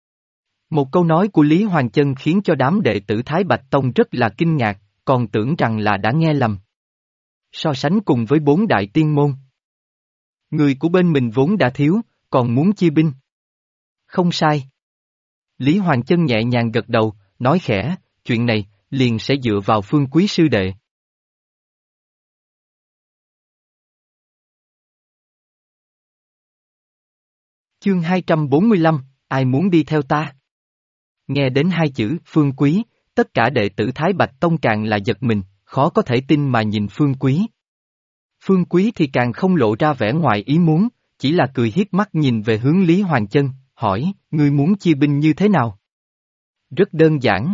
Một câu nói của Lý Hoàng Chân khiến cho đám đệ tử Thái Bạch Tông rất là kinh ngạc, còn tưởng rằng là đã nghe lầm. So sánh cùng với bốn đại tiên môn, người của bên mình vốn đã thiếu, còn muốn chia binh. Không sai. Lý Hoàng Chân nhẹ nhàng gật đầu, nói khẽ, chuyện này, liền sẽ dựa vào Phương Quý sư đệ. Chương 245, ai muốn đi theo ta? Nghe đến hai chữ Phương Quý, tất cả đệ tử Thái Bạch Tông càng là giật mình, khó có thể tin mà nhìn Phương Quý. Phương Quý thì càng không lộ ra vẻ ngoài ý muốn, chỉ là cười hiếp mắt nhìn về hướng Lý Hoàng Chân, hỏi, ngươi muốn chia binh như thế nào? Rất đơn giản.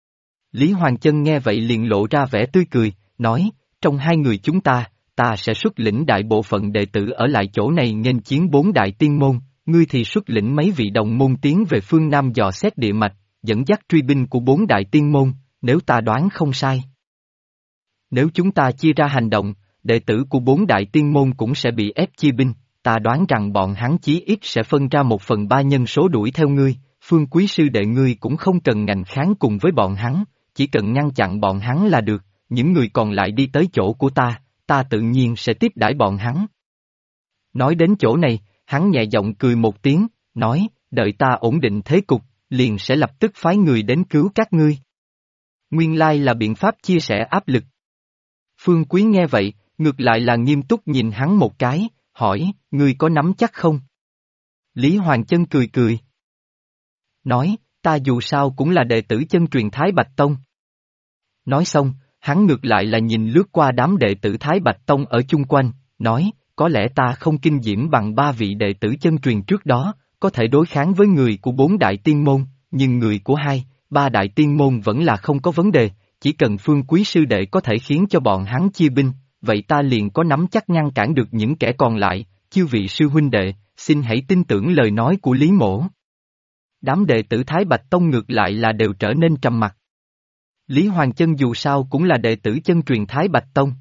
Lý Hoàng Chân nghe vậy liền lộ ra vẻ tươi cười, nói, trong hai người chúng ta sẽ xuất lĩnh đại bộ phận đệ tử ở lại chỗ này nghênh chiến bốn đại tiên môn, ngươi thì xuất lĩnh mấy vị đồng môn tiến về phương Nam dò xét địa mạch, dẫn dắt truy binh của bốn đại tiên môn, nếu ta đoán không sai. Nếu chúng ta chia ra hành động, đệ tử của bốn đại tiên môn cũng sẽ bị ép chia binh, ta đoán rằng bọn hắn chí ít sẽ phân ra 1/3 nhân số đuổi theo ngươi, Phương Quý sư đệ ngươi cũng không cần ngành kháng cùng với bọn hắn, chỉ cần ngăn chặn bọn hắn là được, những người còn lại đi tới chỗ của ta tự nhiên sẽ tiếp đãi bọn hắn. Nói đến chỗ này, hắn nhẹ giọng cười một tiếng, nói, đợi ta ổn định thế cục, liền sẽ lập tức phái người đến cứu các ngươi. Nguyên lai là biện pháp chia sẻ áp lực. Phương Quý nghe vậy, ngược lại là nghiêm túc nhìn hắn một cái, hỏi, ngươi có nắm chắc không? Lý Hoàng Chân cười cười. Nói, ta dù sao cũng là đệ tử chân truyền Thái Bạch Tông. Nói xong, hắn ngược lại là nhìn lướt qua đám đệ tử Thái Bạch Tông ở chung quanh, nói, có lẽ ta không kinh diễm bằng 3 vị đệ tử chân truyền trước đó, có thể đối kháng với người của 4 đại tiên môn, nhưng người của 2, 3 đại tiên môn vẫn là không có vấn đề, chỉ cần Phương Quý sư đệ có thể khiến cho bọn hắn chia binh, vậy ta liền có nắm chắc ngăn cản được những kẻ còn lại, chư vị sư huynh đệ, xin hãy tin tưởng lời nói của Lý Mỗ. Đám đệ tử Thái Bạch Tông ngược lại là đều trở nên trầm mặc. Lý Hoàng Chân dù sao cũng là đệ tử chân truyền Thái Bạch Tông.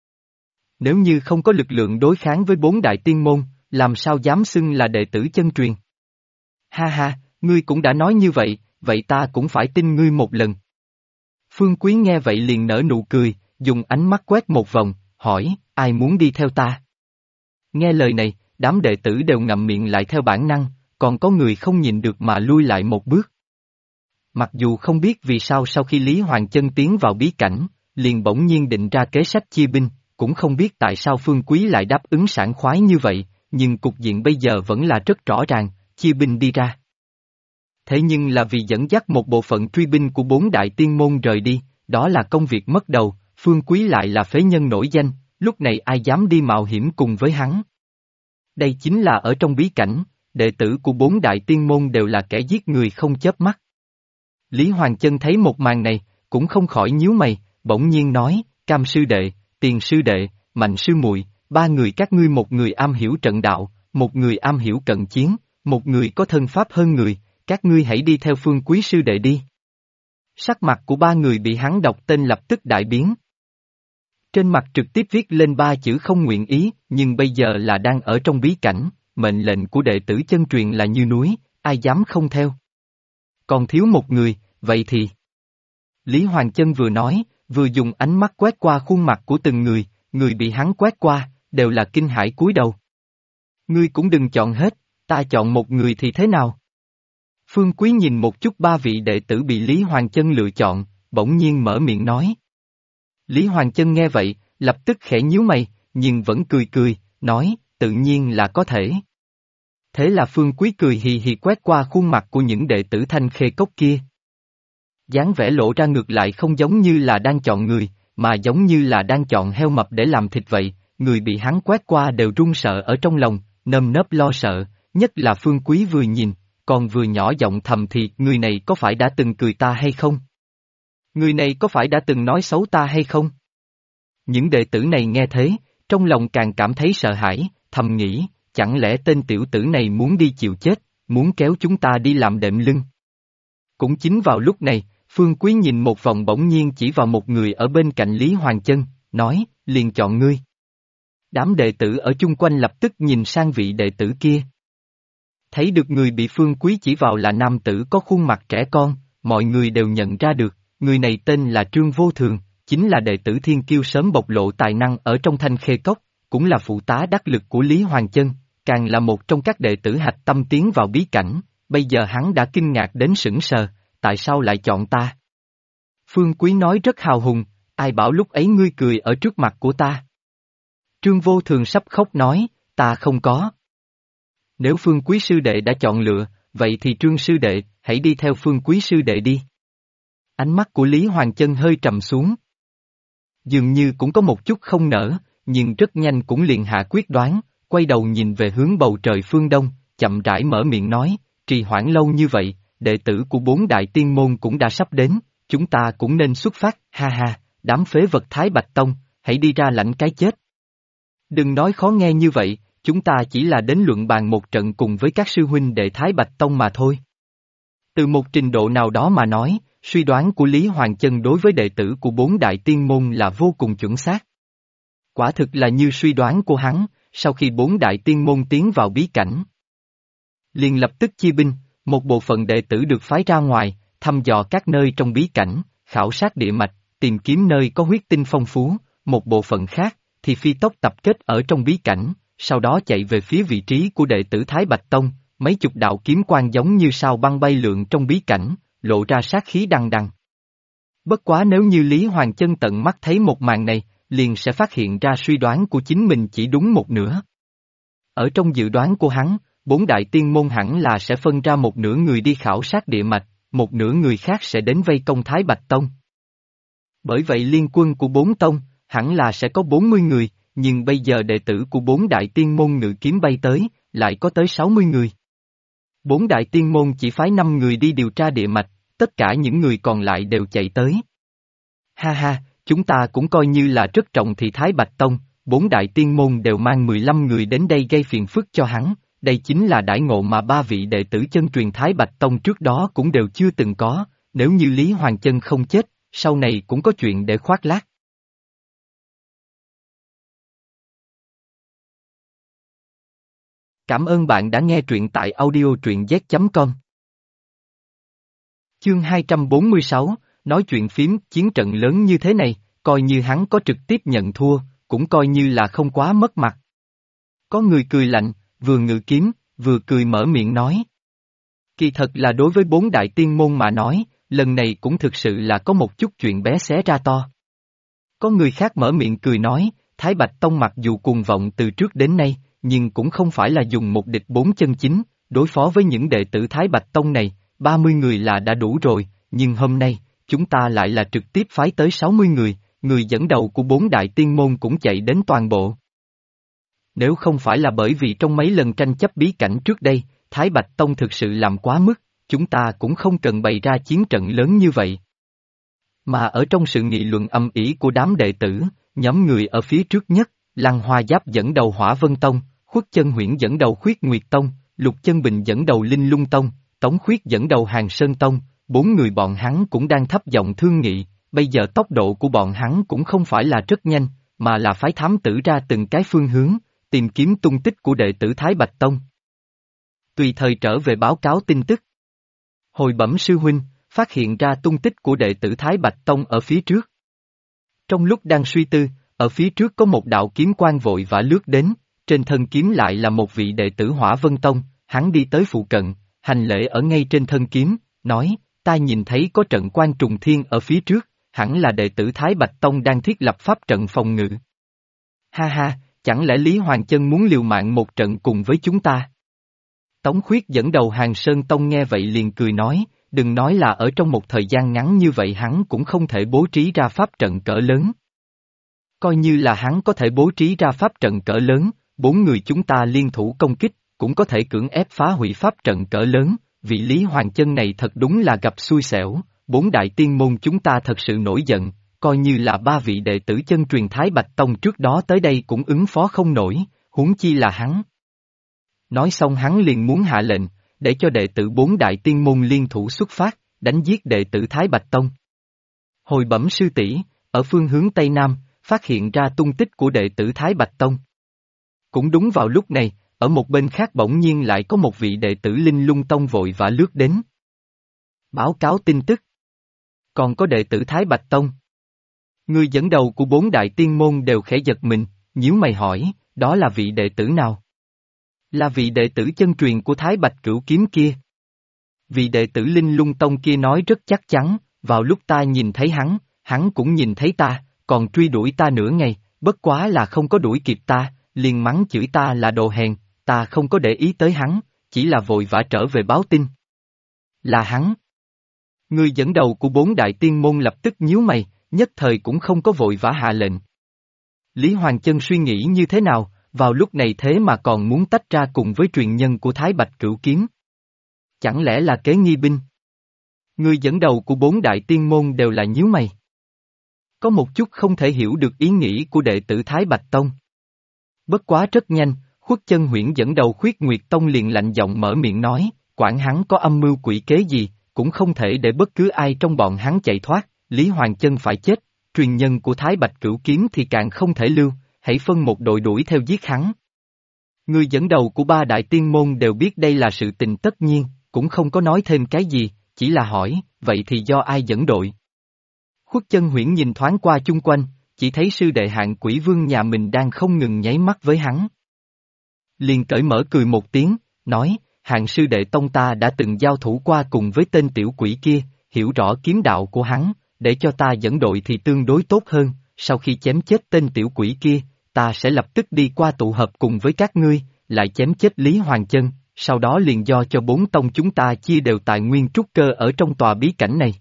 Nếu như không có lực lượng đối kháng với 4 đại tiên môn, làm sao dám xưng là đệ tử chân truyền? Ha ha, ngươi cũng đã nói như vậy, vậy ta cũng phải tin ngươi một lần. Phương Quý nghe vậy liền nở nụ cười, dùng ánh mắt quét một vòng, hỏi, ai muốn đi theo ta? Nghe lời này, đám đệ tử đều ngậm miệng lại theo bản năng, còn có người không nhìn được mà lui lại một bước. Mặc dù không biết vì sao sau khi Lý Hoàng Chân tiến vào bí cảnh, liền bỗng nhiên định ra kế sách chia binh, cũng không biết tại sao Phương Quý lại đáp ứng sảng khoái như vậy, nhưng cục diện bây giờ vẫn là rất rõ ràng, chia binh đi ra. Thế nhưng là vì dẫn dắt một bộ phận truy binh của 4 đại tiên môn rời đi, đó là công việc mất đầu, Phương Quý lại là phế nhân nổi danh, lúc này ai dám đi mạo hiểm cùng với hắn. Đây chính là ở trong bí cảnh, đệ tử của 4 đại tiên môn đều là kẻ giết người không chớp mắt. Lý Hoàng Chân thấy một màn này, cũng không khỏi nhíu mày, bỗng nhiên nói, Cam sư đệ, Tiền sư đệ, Mạnh sư muội, 3 người các ngươi, một người am hiểu trận đạo, một người am hiểu cận chiến, một người có thân pháp hơn người, các ngươi hãy đi theo Phương Quý sư đệ đi. Sắc mặt của 3 người bị hắn đọc tên lập tức đại biến. Trên mặt trực tiếp viết lên 3 chữ không nguyện ý, nhưng bây giờ là đang ở trong bí cảnh, mệnh lệnh của đệ tử chân truyền là như núi, ai dám không theo. Còn thiếu một người, vậy thì... Lý Hoàng Chân vừa nói, vừa dùng ánh mắt quét qua khuôn mặt của từng người bị hắn quét qua, đều là kinh hãi cúi đầu. Ngươi cũng đừng chọn hết, ta chọn một người thì thế nào? Phương Quý nhìn một chút 3 vị đệ tử bị Lý Hoàng Chân lựa chọn, bỗng nhiên mở miệng nói. Lý Hoàng Chân nghe vậy, lập tức khẽ nhíu mày, nhưng vẫn cười cười, nói, tự nhiên là có thể. Thế là Phương Quý cười hì hì quét qua khuôn mặt của những đệ tử Thanh Khê Cốc kia. Dáng vẻ lộ ra ngược lại không giống như là đang chọn người, mà giống như là đang chọn heo mập để làm thịt vậy, người bị hắn quét qua đều run sợ ở trong lòng, nơm nớp lo sợ, nhất là Phương Quý vừa nhìn, còn vừa nhỏ giọng thầm thì người này có phải đã từng cười ta hay không? Người này có phải đã từng nói xấu ta hay không? Những đệ tử này nghe thế, trong lòng càng cảm thấy sợ hãi, thầm nghĩ, chẳng lẽ tên tiểu tử này muốn đi chịu chết, muốn kéo chúng ta đi làm đệm lưng? Cũng chính vào lúc này, Phương Quý nhìn một vòng bỗng nhiên chỉ vào một người ở bên cạnh Lý Hoàng Chân, nói, liền chọn ngươi. Đám đệ tử ở chung quanh lập tức nhìn sang vị đệ tử kia. Thấy được người bị Phương Quý chỉ vào là nam tử có khuôn mặt trẻ con, mọi người đều nhận ra được, người này tên là Trương Vô Thường, chính là đệ tử thiên kiêu sớm bộc lộ tài năng ở trong Thanh Khê Cốc, cũng là phụ tá đắc lực của Lý Hoàng Chân, càng là một trong các đệ tử hạch tâm tiến vào bí cảnh, bây giờ hắn đã kinh ngạc đến sững sờ, tại sao lại chọn ta? Phương Quý nói rất hào hùng, ai bảo lúc ấy ngươi cười ở trước mặt của ta? Trương Vô Thường sắp khóc nói, ta không có. Nếu Phương Quý sư đệ đã chọn lựa, vậy thì Trương sư đệ, hãy đi theo Phương Quý sư đệ đi. Ánh mắt của Lý Hoàng Chân hơi trầm xuống. Dường như cũng có một chút không nở, nhưng rất nhanh cũng liền hạ quyết đoán, quay đầu nhìn về hướng bầu trời phương đông, chậm rãi mở miệng nói, trì hoãn lâu như vậy, đệ tử của 4 đại tiên môn cũng đã sắp đến, chúng ta cũng nên xuất phát, ha ha, đám phế vật Thái Bạch Tông, hãy đi ra lãnh cái chết. Đừng nói khó nghe như vậy, chúng ta chỉ là đến luận bàn một trận cùng với các sư huynh đệ Thái Bạch Tông mà thôi. Từ một trình độ nào đó mà nói, suy đoán của Lý Hoàng Chân đối với đệ tử của 4 đại tiên môn là vô cùng chuẩn xác. Quả thực là như suy đoán của hắn, sau khi 4 đại tiên môn tiến vào bí cảnh, liền lập tức chia binh, một bộ phận đệ tử được phái ra ngoài, thăm dò các nơi trong bí cảnh, khảo sát địa mạch, tìm kiếm nơi có huyết tinh phong phú, một bộ phận khác thì phi tốc tập kết ở trong bí cảnh, sau đó chạy về phía vị trí của đệ tử Thái Bạch Tông, mấy chục đạo kiếm quang giống như sao băng bay lượn trong bí cảnh, lộ ra sát khí đằng đằng. Bất quá nếu như Lý Hoàng Chân tận mắt thấy một màn này, liền sẽ phát hiện ra suy đoán của chính mình chỉ đúng một nửa. Ở trong dự đoán của hắn, 4 đại tiên môn hẳn là sẽ phân ra một nửa người đi khảo sát địa mạch, một nửa người khác sẽ đến vây công Thái Bạch Tông. Bởi vậy liên quân của 4 tông, hẳn là sẽ có 40 người, nhưng bây giờ đệ tử của 4 đại tiên môn ngự kiếm bay tới, lại có tới 60 người. 4 đại tiên môn chỉ phái 5 người đi điều tra địa mạch, tất cả những người còn lại đều chạy tới. Ha ha, chúng ta cũng coi như là rất trọng thì Thái Bạch Tông, 4 đại tiên môn đều mang 15 người đến đây gây phiền phức cho hắn, đây chính là đãi ngộ mà 3 vị đệ tử chân truyền Thái Bạch Tông trước đó cũng đều chưa từng có, nếu như Lý Hoàng Chân không chết, sau này cũng có chuyện để khoác lác. Cảm ơn bạn đã nghe truyện tại audio truyện z.com. Chương 246, nói chuyện phím, chiến trận lớn như thế này, coi như hắn có trực tiếp nhận thua, cũng coi như là không quá mất mặt. Có người cười lạnh, vừa ngự kiếm, vừa cười mở miệng nói. Kỳ thật là đối với 4 đại tiên môn mà nói, lần này cũng thực sự là có một chút chuyện bé xé ra to. Có người khác mở miệng cười nói, Thái Bạch Tông mặc dù cuồng vọng từ trước đến nay, nhưng cũng không phải là dùng một địch 4 chân chính, đối phó với những đệ tử Thái Bạch Tông này, 30 người là đã đủ rồi, nhưng hôm nay, chúng ta lại là trực tiếp phái tới 60 người, người dẫn đầu của 4 đại tiên môn cũng chạy đến toàn bộ. Nếu không phải là bởi vì trong mấy lần tranh chấp bí cảnh trước đây, Thái Bạch Tông thực sự làm quá mức, chúng ta cũng không cần bày ra chiến trận lớn như vậy. Mà ở trong sự nghị luận âm ỉ của đám đệ tử, nhóm người ở phía trước nhất, Lăng Hoa Giáp dẫn đầu Hỏa Vân Tông, Khuất Chân Huyễn dẫn đầu Khuyết Nguyệt Tông, Lục Chân Bình dẫn đầu Linh Lung Tông, Tống Khuyết dẫn đầu Hàng Sơn Tông, 4 người bọn hắn cũng đang thấp giọng thương nghị, bây giờ tốc độ của bọn hắn cũng không phải là rất nhanh, mà là phái thám tử ra từng cái phương hướng, tìm kiếm tung tích của đệ tử Thái Bạch Tông. Tùy thời trở về báo cáo tin tức. Hồi bẩm sư huynh, phát hiện ra tung tích của đệ tử Thái Bạch Tông ở phía trước. Trong lúc đang suy tư, ở phía trước có một đạo kiếm quang vội vã lướt đến, trên thân kiếm lại là một vị đệ tử Hỏa Vân Tông, hắn đi tới phụ cận, hành lễ ở ngay trên thân kiếm, nói, ta nhìn thấy có trận quan trùng thiên ở phía trước, hẳn là đệ tử Thái Bạch Tông đang thiết lập pháp trận phòng ngự. Ha ha, chẳng lẽ Lý Hoàng Chân muốn liều mạng một trận cùng với chúng ta? Tống Khuyết dẫn đầu Hàng Sơn Tông nghe vậy liền cười nói, đừng nói là ở trong một thời gian ngắn như vậy hắn cũng không thể bố trí ra pháp trận cỡ lớn. Coi như là hắn có thể bố trí ra pháp trận cỡ lớn, 4 người chúng ta liên thủ công kích, cũng có thể cưỡng ép phá hủy pháp trận cỡ lớn, vị Lý Hoàng Chân này thật đúng là gặp xui xẻo, 4 đại tiên môn chúng ta thật sự nổi giận, coi như là 3 vị đệ tử chân truyền Thái Bạch Tông trước đó tới đây cũng ứng phó không nổi, huống chi là hắn. Nói xong hắn liền muốn hạ lệnh, để cho đệ tử 4 đại tiên môn liên thủ xuất phát, đánh giết đệ tử Thái Bạch Tông. Hồi bẩm sư tỷ, ở phương hướng Tây Nam, phát hiện ra tung tích của đệ tử Thái Bạch Tông. Cũng đúng vào lúc này, ở một bên khác bỗng nhiên lại có một vị đệ tử Linh Lung Tông vội vã lướt đến. Báo cáo tin tức. Còn có đệ tử Thái Bạch Tông. Người dẫn đầu của 4 đại tiên môn đều khẽ giật mình, nhíu mày hỏi, đó là vị đệ tử nào? Là vị đệ tử chân truyền của Thái Bạch Cửu Kiếm kia. Vị đệ tử Linh Lung Tông kia nói rất chắc chắn, vào lúc ta nhìn thấy hắn cũng nhìn thấy ta, còn truy đuổi ta nửa ngày, bất quá là không có đuổi kịp ta, liền mắng chửi ta là đồ hèn, ta không có để ý tới hắn, chỉ là vội vã trở về báo tin. Là hắn. Người dẫn đầu của 4 đại tiên môn lập tức nhíu mày, nhất thời cũng không có vội vã hạ lệnh. Lý Hoàng Chân suy nghĩ như thế nào, vào lúc này thế mà còn muốn tách ra cùng với truyền nhân của Thái Bạch Cửu Kiếm. Chẳng lẽ là kế nghi binh? Người dẫn đầu của 4 đại tiên môn đều là nhíu mày. Có một chút không thể hiểu được ý nghĩ của đệ tử Thái Bạch Tông. Bất quá rất nhanh, Khuất Chân Huyễn dẫn đầu Khuyết Nguyệt Tông liền lạnh giọng mở miệng nói, quản hắn có âm mưu quỷ kế gì, cũng không thể để bất cứ ai trong bọn hắn chạy thoát, Lý Hoàng Chân phải chết, truyền nhân của Thái Bạch Cửu Kiếm thì càng không thể lưu, hãy phân một đội đuổi theo giết hắn. Người dẫn đầu của 3 đại tiên môn đều biết đây là sự tình tất nhiên, cũng không có nói thêm cái gì, chỉ là hỏi, vậy thì do ai dẫn đội? Khuất Chân Huyễn nhìn thoáng qua chung quanh, chỉ thấy sư đệ Hạng Quỷ Vương nhà mình đang không ngừng nháy mắt với hắn. Liền cởi mở cười một tiếng, nói, Hạng sư đệ tông ta đã từng giao thủ qua cùng với tên tiểu quỷ kia, hiểu rõ kiếm đạo của hắn, để cho ta dẫn đội thì tương đối tốt hơn, sau khi chém chết tên tiểu quỷ kia, ta sẽ lập tức đi qua tụ hợp cùng với các ngươi, lại chém chết Lý Hoàng Chân, sau đó liền do cho 4 tông chúng ta chia đều tài nguyên trúc cơ ở trong tòa bí cảnh này.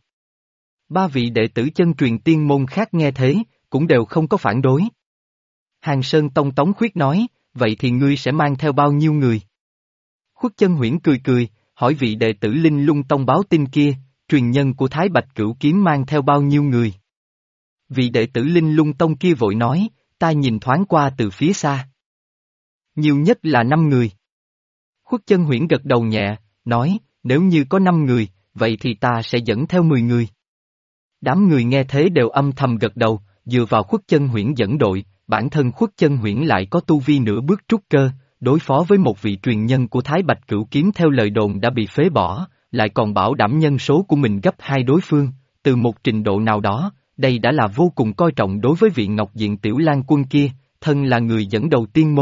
3 vị đệ tử chân truyền tiên môn khác nghe thế, cũng đều không có phản đối. Hàng Sơn Tông Tống Khuyết nói, vậy thì ngươi sẽ mang theo bao nhiêu người? Khuất Chân Huyễn cười cười, hỏi vị đệ tử Linh Lung Tông báo tin kia, truyền nhân của Thái Bạch Cửu Kiếm mang theo bao nhiêu người? Vị đệ tử Linh Lung Tông kia vội nói, ta nhìn thoáng qua từ phía xa. Nhiều nhất là 5 người. Khuất Chân Huyễn gật đầu nhẹ, nói, nếu như có 5 người, vậy thì ta sẽ dẫn theo 10 người. Đám người nghe thế đều âm thầm gật đầu, dựa vào Khuất Chân Huyễn dẫn đội, bản thân Khuất Chân Huyễn lại có tu vi nửa bước trúc cơ, đối phó với một vị truyền nhân của Thái Bạch Cửu Kiếm theo lời đồn đã bị phế bỏ, lại còn bảo đảm nhân số của mình gấp 2 đối phương, từ một trình độ nào đó, đây đã là vô cùng coi trọng đối với vị Ngọc Diện Tiểu Lang Quân kia, thân là người dẫn đầu tiên môn,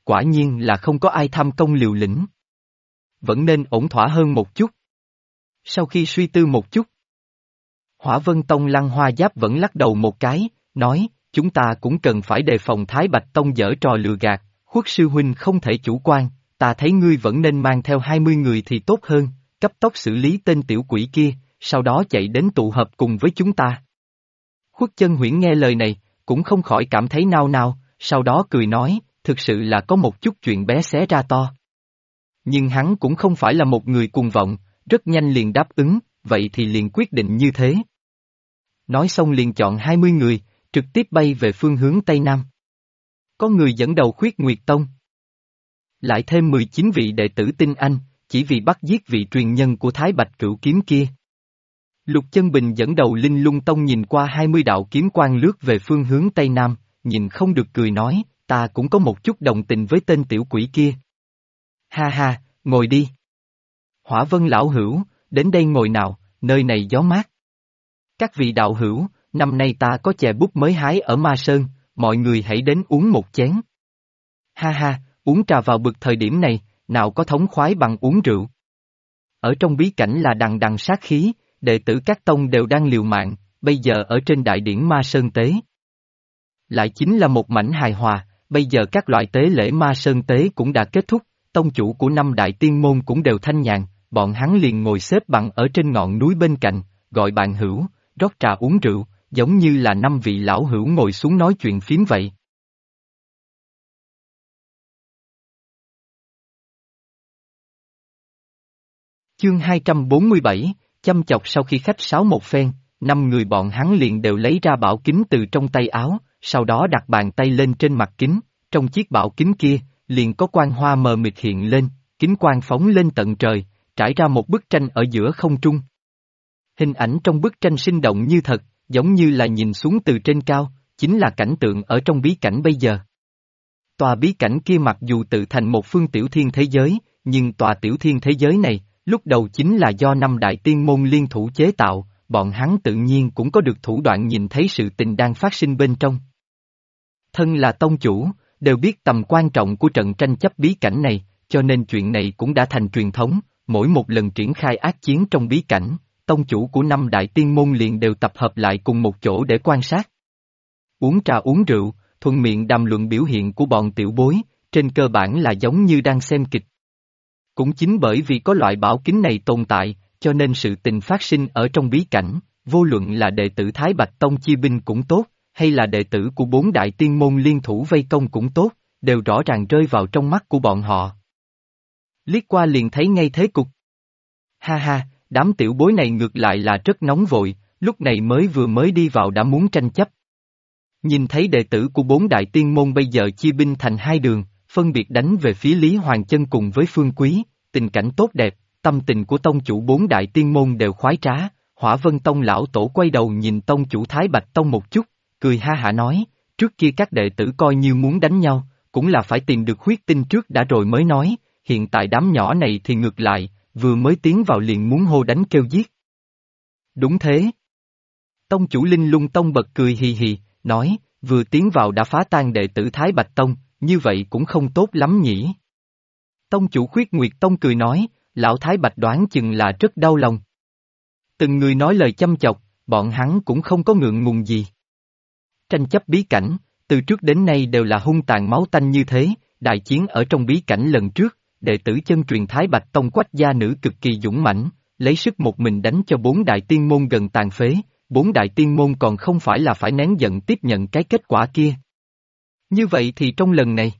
quả nhiên là không có ai tham công liều lĩnh. Vẫn nên ổn thỏa hơn một chút. Sau khi suy tư một chút, Hỏa Vân Tông Lăng Hoa Giáp vẫn lắc đầu một cái, nói, chúng ta cũng cần phải đề phòng Thái Bạch Tông giở trò lừa gạt, Khuất sư huynh không thể chủ quan, ta thấy ngươi vẫn nên mang theo 20 người thì tốt hơn, cấp tốc xử lý tên tiểu quỷ kia, sau đó chạy đến tụ hợp cùng với chúng ta. Khuất Chân Huyễn nghe lời này, cũng không khỏi cảm thấy nao nao, sau đó cười nói, thực sự là có một chút chuyện bé xé ra to. Nhưng hắn cũng không phải là một người cuồng vọng, rất nhanh liền đáp ứng, vậy thì liền quyết định như thế. Nói xong liền chọn 20 người, trực tiếp bay về phương hướng Tây Nam. Có người dẫn đầu Khuyết Nguyệt Tông. Lại thêm 19 vị đệ tử tinh anh, chỉ vì bắt giết vị truyền nhân của Thái Bạch Cửu Kiếm kia. Lục Chân Bình dẫn đầu Linh Lung Tông nhìn qua 20 đạo kiếm quang lướt về phương hướng Tây Nam, nhìn không được cười nói, ta cũng có một chút đồng tình với tên tiểu quỷ kia. Ha ha, ngồi đi. Hỏa Vân lão hữu, đến đây ngồi nào, nơi này gió mát. Các vị đạo hữu, năm nay ta có chè búp mới hái ở Ma Sơn, mọi người hãy đến uống một chén. Ha ha, uống trà vào bực thời điểm này, nào có thống khoái bằng uống rượu. Ở trong bí cảnh là đằng đằng sát khí, đệ tử các tông đều đang liều mạng, bây giờ ở trên đại điển Ma Sơn Tế. Lại chính là một mảnh hài hòa, bây giờ các loại tế lễ Ma Sơn Tế cũng đã kết thúc, tông chủ của năm đại tiên môn cũng đều thanh nhàn, bọn hắn liền ngồi xếp bằng ở trên ngọn núi bên cạnh, gọi bạn hữu, rót trà uống rượu, giống như là năm vị lão hữu ngồi xuống nói chuyện phím vậy. Chương 247, chăm chọc sau khi khách sáo một phen, 5 người bọn hắn liền đều lấy ra bảo kính từ trong tay áo, sau đó đặt bàn tay lên trên mặt kính, trong chiếc bảo kính kia, liền có quang hoa mờ mịt hiện lên, kính quang phóng lên tận trời, trải ra một bức tranh ở giữa không trung. Hình ảnh trong bức tranh sinh động như thật, giống như là nhìn xuống từ trên cao, chính là cảnh tượng ở trong bí cảnh bây giờ. Tòa bí cảnh kia mặc dù tự thành một phương tiểu thiên thế giới, nhưng tòa tiểu thiên thế giới này, lúc đầu chính là do năm đại tiên môn liên thủ chế tạo, bọn hắn tự nhiên cũng có được thủ đoạn nhìn thấy sự tình đang phát sinh bên trong. Thân là tông chủ, đều biết tầm quan trọng của trận tranh chấp bí cảnh này, cho nên chuyện này cũng đã thành truyền thống, mỗi một lần triển khai ác chiến trong bí cảnh, tông chủ của năm đại tiên môn liền đều tập hợp lại cùng một chỗ để quan sát. Uống trà uống rượu, thuận miệng đàm luận biểu hiện của bọn tiểu bối, trên cơ bản là giống như đang xem kịch. Cũng chính bởi vì có loại bảo kính này tồn tại, cho nên sự tình phát sinh ở trong bí cảnh, vô luận là đệ tử Thái Bạch Tông chia binh cũng tốt, hay là đệ tử của 4 đại tiên môn liên thủ vây công cũng tốt, đều rõ ràng rơi vào trong mắt của bọn họ. Liếc qua liền thấy ngay thế cục. Ha ha, đám tiểu bối này ngược lại là rất nóng vội, lúc này mới đi vào đã muốn tranh chấp. Nhìn thấy đệ tử của 4 đại tiên môn bây giờ chia binh thành 2 đường, phân biệt đánh về phía Lý Hoàng Chân cùng với Phương Quý, tình cảnh tốt đẹp, tâm tình của tông chủ 4 đại tiên môn đều khoái trá, Hỏa Vân Tông lão tổ quay đầu nhìn tông chủ Thái Bạch Tông một chút, cười ha hả nói, trước kia các đệ tử coi như muốn đánh nhau, cũng là phải tìm được huyết tinh trước đã rồi mới nói, hiện tại đám nhỏ này thì ngược lại, vừa mới tiến vào liền muốn hô đánh kêu giết. Đúng thế. Tông chủ Linh Lung Tông bật cười hì hì, nói, vừa tiến vào đã phá tan đệ tử Thái Bạch Tông, như vậy cũng không tốt lắm nhỉ. Tông chủ Khuyết Nguyệt Tông cười nói, lão Thái Bạch đoán chừng là rất đau lòng. Từng người nói lời chăm chọc, bọn hắn cũng không có ngượng ngùng gì. Tranh chấp bí cảnh, từ trước đến nay đều là hung tàn máu tanh như thế, đại chiến ở trong bí cảnh lần trước, đệ tử chân truyền Thái Bạch Tông Quách gia nữ cực kỳ dũng mãnh, lấy sức một mình đánh cho 4 đại tiên môn gần tàn phế, 4 đại tiên môn còn không phải là phải nén giận tiếp nhận cái kết quả kia. Như vậy thì trong lần này,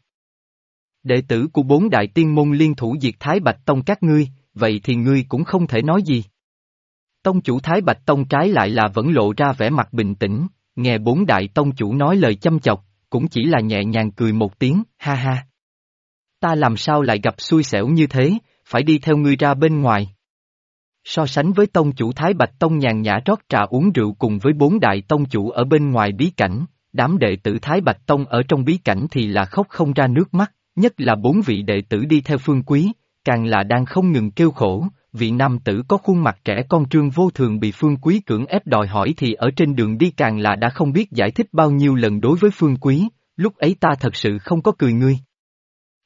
đệ tử của 4 đại tiên môn liên thủ diệt Thái Bạch Tông các ngươi, vậy thì ngươi cũng không thể nói gì. Tông chủ Thái Bạch Tông trái lại là vẫn lộ ra vẻ mặt bình tĩnh, nghe 4 đại tông chủ nói lời chăm chọc, cũng chỉ là nhẹ nhàng cười một tiếng, ha ha. Ta làm sao lại gặp xui xẻo như thế, phải đi theo ngươi ra bên ngoài. So sánh với tông chủ Thái Bạch Tông nhàn nhã rót trà uống rượu cùng với 4 đại tông chủ ở bên ngoài bí cảnh, đám đệ tử Thái Bạch Tông ở trong bí cảnh thì là khóc không ra nước mắt, nhất là 4 vị đệ tử đi theo Phương Quý, càng là đang không ngừng kêu khổ, vị nam tử có khuôn mặt trẻ con Trương Vô Thường bị Phương Quý cưỡng ép đòi hỏi thì ở trên đường đi càng là đã không biết giải thích bao nhiêu lần đối với Phương Quý, lúc ấy ta thật sự không có cười ngươi.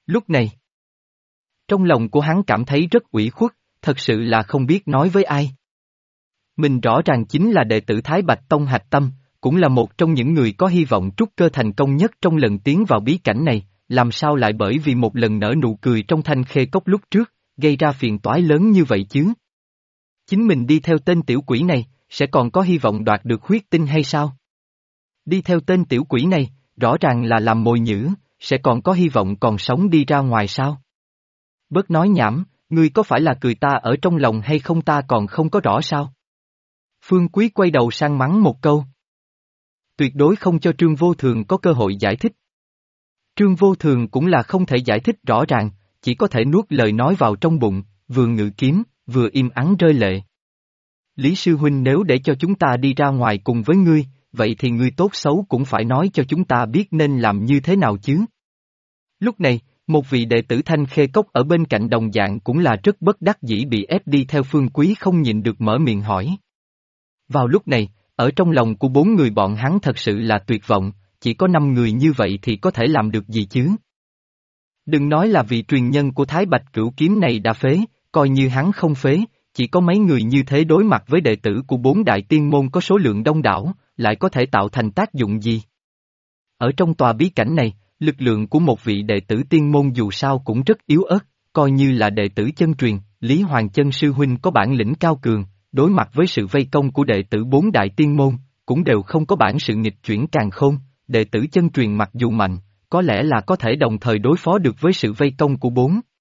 Lúc này, trong lòng của hắn cảm thấy rất ủy khuất, thật sự là không biết nói với ai. Mình rõ ràng chính là đệ tử Thái Bạch Tông Hạch Tâm, cũng là một trong những người có hy vọng trúc cơ thành công nhất trong lần tiến vào bí cảnh này, làm sao lại bởi vì một lần nở nụ cười trong Thanh Khê Cốc lúc trước, gây ra phiền toái lớn như vậy chứ? Chính mình đi theo tên tiểu quỷ này, sẽ còn có hy vọng đoạt được huyết tinh hay sao? Đi theo tên tiểu quỷ này, rõ ràng là làm mồi nhữ, sẽ còn có hy vọng còn sống đi ra ngoài sao? Bớt nói nhảm, ngươi có phải là cười ta ở trong lòng hay không ta còn không có rõ sao? Phương Quý quay đầu sang mắng một câu. Tuyệt đối không cho Trương Vô Thường có cơ hội giải thích. Trương Vô Thường cũng là không thể giải thích rõ ràng, chỉ có thể nuốt lời nói vào trong bụng, vừa ngự kiếm, vừa im ắng rơi lệ. Lý Sư Huynh nếu để cho chúng ta đi ra ngoài cùng với ngươi, vậy thì ngươi tốt xấu cũng phải nói cho chúng ta biết nên làm như thế nào chứ. Lúc này, một vị đệ tử Thanh Khê Cốc ở bên cạnh đồng dạng cũng là rất bất đắc dĩ bị ép đi theo Phương Quý không nhịn được mở miệng hỏi. Vào lúc này, ở trong lòng của 4 người bọn hắn thật sự là tuyệt vọng, chỉ có 5 người như vậy thì có thể làm được gì chứ? Đừng nói là vị truyền nhân của Thái Bạch Cửu Kiếm này đã phế, coi như hắn không phế, chỉ có mấy người như thế đối mặt với đệ tử của 4 đại tiên môn có số lượng đông đảo, lại có thể tạo thành tác dụng gì? Ở trong tòa bí cảnh này, lực lượng của một vị đệ tử tiên môn dù sao cũng rất yếu ớt, coi như là đệ tử chân truyền, Lý Hoàng Chân sư huynh có bản lĩnh cao cường, đối mặt với sự vây công của đệ tử 4 đại tiên môn, cũng đều không có bản sự nghịch chuyển càn khôn, đệ tử chân truyền mặc dù mạnh, có lẽ là có thể đồng thời đối phó được với sự vây công của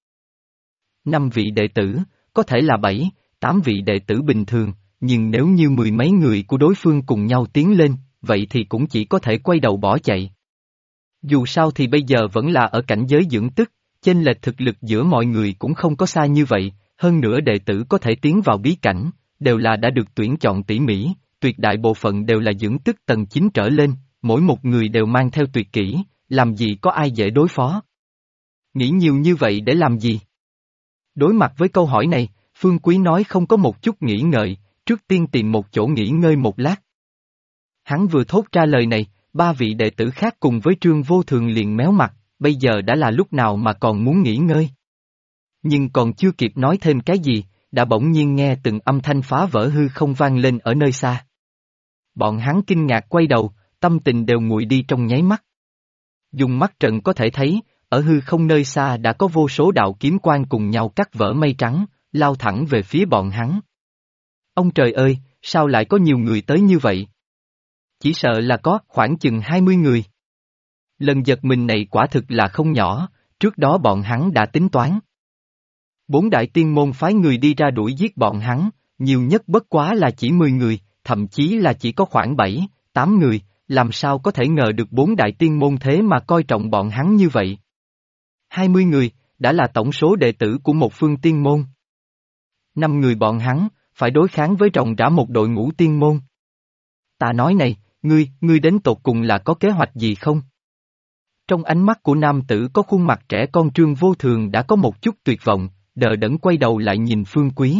5 vị đệ tử, có thể là 7, 8 vị đệ tử bình thường, nhưng nếu như 10 mấy người của đối phương cùng nhau tiến lên, vậy thì cũng chỉ có thể quay đầu bỏ chạy. Dù sao thì bây giờ vẫn là ở cảnh giới dưỡng tức, chênh lệch thực lực giữa mọi người cũng không có xa như vậy, hơn nữa đệ tử có thể tiến vào bí cảnh, đều là đã được tuyển chọn tỉ mỉ, tuyệt đại bộ phận đều là dưỡng tức tầng 9 trở lên, mỗi một người đều mang theo tuyệt kỹ, làm gì có ai dễ đối phó. Nghĩ nhiều như vậy để làm gì? Đối mặt với câu hỏi này, Phương Quý nói không có một chút nghĩ ngợi, trước tiên tìm một chỗ nghỉ ngơi một lát. Hắn vừa thốt ra lời này, 3 vị đệ tử khác cùng với Trương Vô Thường liền méo mặt, bây giờ đã là lúc nào mà còn muốn nghỉ ngơi. Nhưng còn chưa kịp nói thêm cái gì, đã bỗng nhiên nghe từng âm thanh phá vỡ hư không vang lên ở nơi xa. Bọn hắn kinh ngạc quay đầu, tâm tình đều nguội đi trong nháy mắt. Dùng mắt trận có thể thấy, ở hư không nơi xa đã có vô số đạo kiếm quang cùng nhau cắt vỡ mây trắng, lao thẳng về phía bọn hắn. Ông trời ơi, sao lại có nhiều người tới như vậy? Chỉ sợ là có khoảng chừng 20 người. Lần giật mình này quả thực là không nhỏ, trước đó bọn hắn đã tính toán. 4 đại tiên môn phái người đi ra đuổi giết bọn hắn, nhiều nhất bất quá là chỉ 10 người, thậm chí là chỉ có khoảng 7, 8 người, làm sao có thể ngờ được 4 đại tiên môn thế mà coi trọng bọn hắn như vậy. 20 người, đã là tổng số đệ tử của một phương tiên môn. 5 người bọn hắn, phải đối kháng với ròng rã một đội ngũ tiên môn. Ta nói này, ngươi đến tột cùng là có kế hoạch gì không? Trong ánh mắt của nam tử có khuôn mặt trẻ con Trương Vô Thường đã có một chút tuyệt vọng, đờ đẫn quay đầu lại nhìn Phương Quý.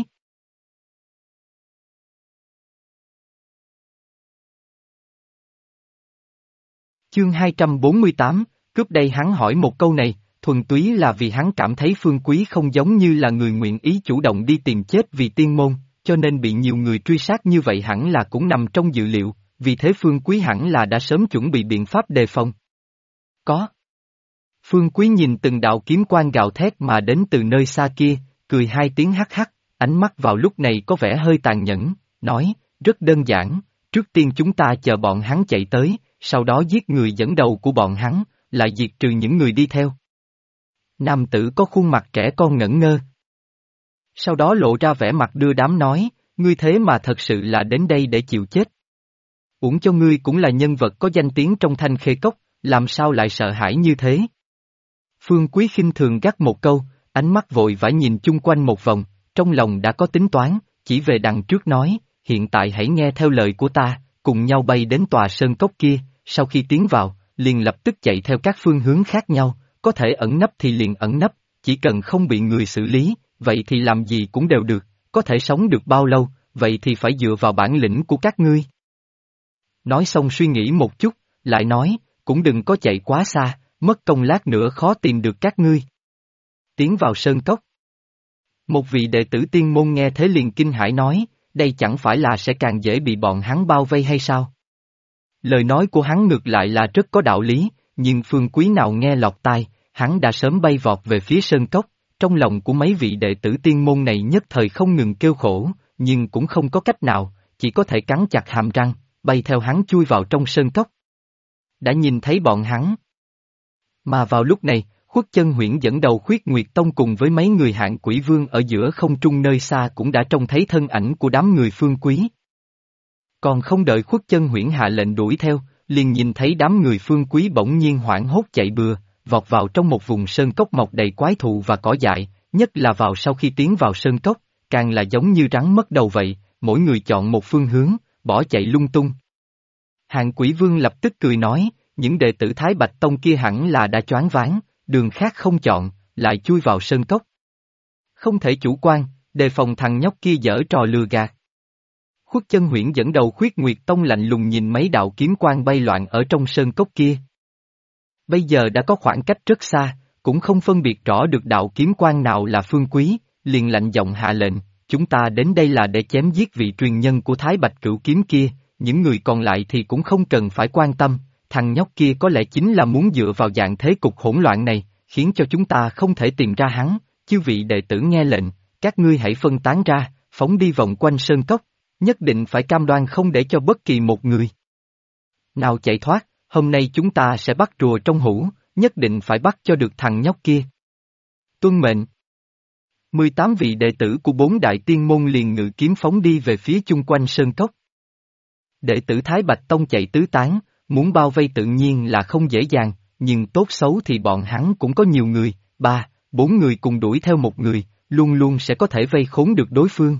Chương 248, cướp đây hắn hỏi một câu này, thuần túy là vì hắn cảm thấy Phương Quý không giống như là người nguyện ý chủ động đi tìm chết vì tiên môn, cho nên bị nhiều người truy sát như vậy hẳn là cũng nằm trong dự liệu, vì thế Phương Quý hẳn là đã sớm chuẩn bị biện pháp đề phòng. Có. Phương Quý nhìn từng đạo kiếm quang gào thét mà đến từ nơi xa kia, cười 2 tiếng hắc hắc, ánh mắt vào lúc này có vẻ hơi tàn nhẫn, nói, rất đơn giản, trước tiên chúng ta chờ bọn hắn chạy tới, sau đó giết người dẫn đầu của bọn hắn, lại diệt trừ những người đi theo. Nam tử có khuôn mặt trẻ con ngẩn ngơ. Sau đó lộ ra vẻ mặt đưa đám nói, ngươi thế mà thật sự là đến đây để chịu chết. Uổng cho ngươi cũng là nhân vật có danh tiếng trong Thanh Khê Cốc, làm sao lại sợ hãi như thế? Phương Quý khinh thường gắt một câu, ánh mắt vội vã nhìn chung quanh một vòng, trong lòng đã có tính toán, chỉ về đằng trước nói, hiện tại hãy nghe theo lời của ta, cùng nhau bay đến tòa sơn cốc kia, sau khi tiến vào, liền lập tức chạy theo các phương hướng khác nhau, có thể ẩn nấp thì liền ẩn nấp, chỉ cần không bị người xử lý, vậy thì làm gì cũng đều được, có thể sống được bao lâu, vậy thì phải dựa vào bản lĩnh của các ngươi. Nói xong suy nghĩ một chút, lại nói, cũng đừng có chạy quá xa, mất công lát nữa khó tìm được các ngươi. Tiến vào sơn cốc. Một vị đệ tử tiên môn nghe thế liền kinh hãi nói, đây chẳng phải là sẽ càng dễ bị bọn hắn bao vây hay sao? Lời nói của hắn ngược lại là rất có đạo lý, nhưng Phương Quý nào nghe lọt tai, hắn đã sớm bay vọt về phía sơn cốc, trong lòng của mấy vị đệ tử tiên môn này nhất thời không ngừng kêu khổ, nhưng cũng không có cách nào, chỉ có thể cắn chặt hàm răng, bay theo hắn chui vào trong sơn cốc. Đã nhìn thấy bọn hắn. Mà vào lúc này, Khuất Chân Huyễn dẫn đầu Khuyết Nguyệt Tông cùng với mấy người Hạng Quỷ Vương ở giữa không trung nơi xa cũng đã trông thấy thân ảnh của đám người Phương Quý. Còn không đợi Khuất Chân Huyễn hạ lệnh đuổi theo, liền nhìn thấy đám người Phương Quý bỗng nhiên hoảng hốt chạy bừa, vọt vào trong một vùng sơn cốc mọc đầy quái thụ và cỏ dại, nhất là vào sau khi tiến vào sơn cốc, càng là giống như rắn mất đầu vậy, mỗi người chọn một phương hướng, bỏ chạy lung tung. Hạng Quỷ Vương lập tức cười nói, những đệ tử Thái Bạch Tông kia hẳn là đã choáng váng, đường khác không chọn, lại chui vào sơn cốc. Không thể chủ quan, đề phòng thằng nhóc kia giở trò lừa gạt. Khuất Chân Huyễn dẫn đầu Khuyết Nguyệt Tông lạnh lùng nhìn mấy đạo kiếm quang bay loạn ở trong sơn cốc kia. Bây giờ đã có khoảng cách rất xa, cũng không phân biệt rõ được đạo kiếm quang nào là Phương Quý, liền lạnh giọng hạ lệnh, chúng ta đến đây là để chém giết vị truyền nhân của Thái Bạch Cửu Kiếm kia, những người còn lại thì cũng không cần phải quan tâm, thằng nhóc kia có lẽ chính là muốn dựa vào dạng thế cục hỗn loạn này, khiến cho chúng ta không thể tìm ra hắn, chư vị đệ tử nghe lệnh, các ngươi hãy phân tán ra, phóng đi vòng quanh sơn cốc, nhất định phải cam đoan không để cho bất kỳ một người nào chạy thoát, hôm nay chúng ta sẽ bắt rùa trong hũ, nhất định phải bắt cho được thằng nhóc kia. Tuân mệnh. 18 vị đệ tử của 4 đại tiên môn liền ngự kiếm phóng đi về phía chung quanh sơn cốc. Đệ tử Thái Bạch Tông chạy tứ tán, muốn bao vây tự nhiên là không dễ dàng, nhưng tốt xấu thì bọn hắn cũng có nhiều người, 3, 4 người cùng đuổi theo một người, luôn luôn sẽ có thể vây khốn được đối phương.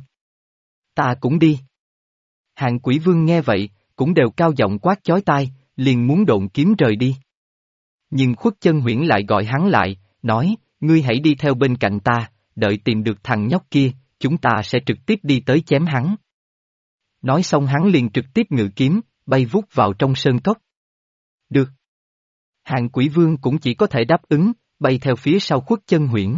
Ta cũng đi. Hạng Quỷ Vương nghe vậy, cũng đều cao giọng quát chói tai, liền muốn độn kiếm rời đi. Nhưng Khuất Chân Huyễn lại gọi hắn lại, nói, ngươi hãy đi theo bên cạnh ta, đợi tìm được thằng nhóc kia, chúng ta sẽ trực tiếp đi tới chém hắn. Nói xong hắn liền trực tiếp ngự kiếm, bay vút vào trong sơn cốc. Được. Hạng Quỷ Vương cũng chỉ có thể đáp ứng, bay theo phía sau Khuất Chân Huyễn.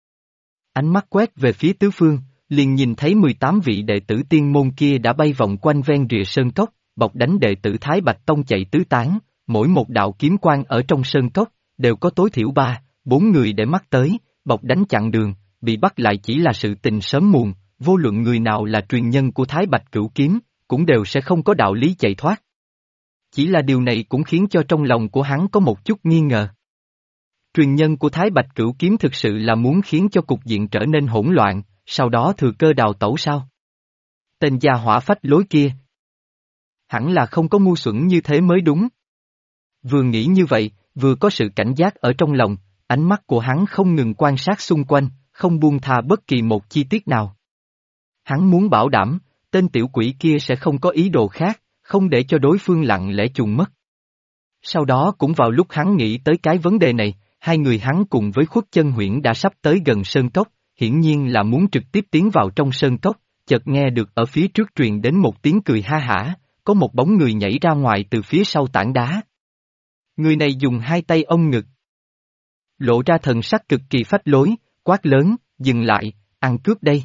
Ánh mắt quét về phía tứ phương, liền nhìn thấy 18 vị đệ tử tiên môn kia đã bay vòng quanh ven rìa sơn cốc, bọc đánh đệ tử Thái Bạch Tông chạy tứ tán, mỗi một đạo kiếm quang ở trong sơn cốc, đều có tối thiểu 3, 4 người để mắt tới, bọc đánh chặn đường, bị bắt lại chỉ là sự tình sớm muộn, vô luận người nào là truyền nhân của Thái Bạch Cửu Kiếm, cũng đều sẽ không có đạo lý chạy thoát. Chỉ là điều này cũng khiến cho trong lòng của hắn có một chút nghi ngờ. Truyền nhân của Thái Bạch Cửu Kiếm thực sự là muốn khiến cho cục diện trở nên hỗn loạn, sau đó thừa cơ đào tẩu sao? Tên gia hỏa phách lối kia. Hẳn là không có ngu xuẩn như thế mới đúng. Vừa nghĩ như vậy, vừa có sự cảnh giác ở trong lòng, ánh mắt của hắn không ngừng quan sát xung quanh, không buông tha bất kỳ một chi tiết nào. Hắn muốn bảo đảm, tên tiểu quỷ kia sẽ không có ý đồ khác, không để cho đối phương lặng lẽ trùng mất. Sau đó cũng vào lúc hắn nghĩ tới cái vấn đề này, hai người hắn cùng với Khuất Chân Huyễn đã sắp tới gần sơn cốc, hiển nhiên là muốn trực tiếp tiến vào trong sơn cốc, chợt nghe được ở phía trước truyền đến một tiếng cười ha hả, có một bóng người nhảy ra ngoài từ phía sau tảng đá. Người này dùng hai tay ôm ngực, lộ ra thần sắc cực kỳ phách lối, quát lớn, dừng lại, ăn cướp đây.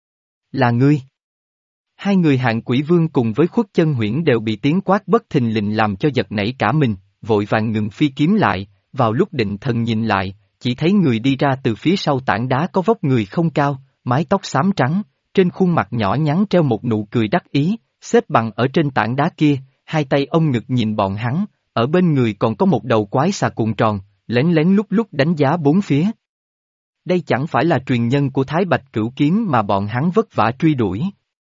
Là ngươi. Hai người Hạng Quỷ Vương cùng với Khuất Chân Huyễn đều bị tiếng quát bất thình lình làm cho giật nảy cả mình, vội vàng ngừng phi kiếm lại, vào lúc định thần nhìn lại, chỉ thấy người đi ra từ phía sau tảng đá có vóc người không cao, mái tóc xám trắng, trên khuôn mặt nhỏ nhắn treo một nụ cười đắc ý, xếp bằng ở trên tảng đá kia, hai tay ôm ngực nhìn bọn hắn, ở bên người còn có một đầu quái xà cuộn tròn, lén lén lúc lúc đánh giá bốn phía. Đây chẳng phải là truyền nhân của Thái Bạch Cửu Kiếm mà bọn hắn vất vả truy đuổi.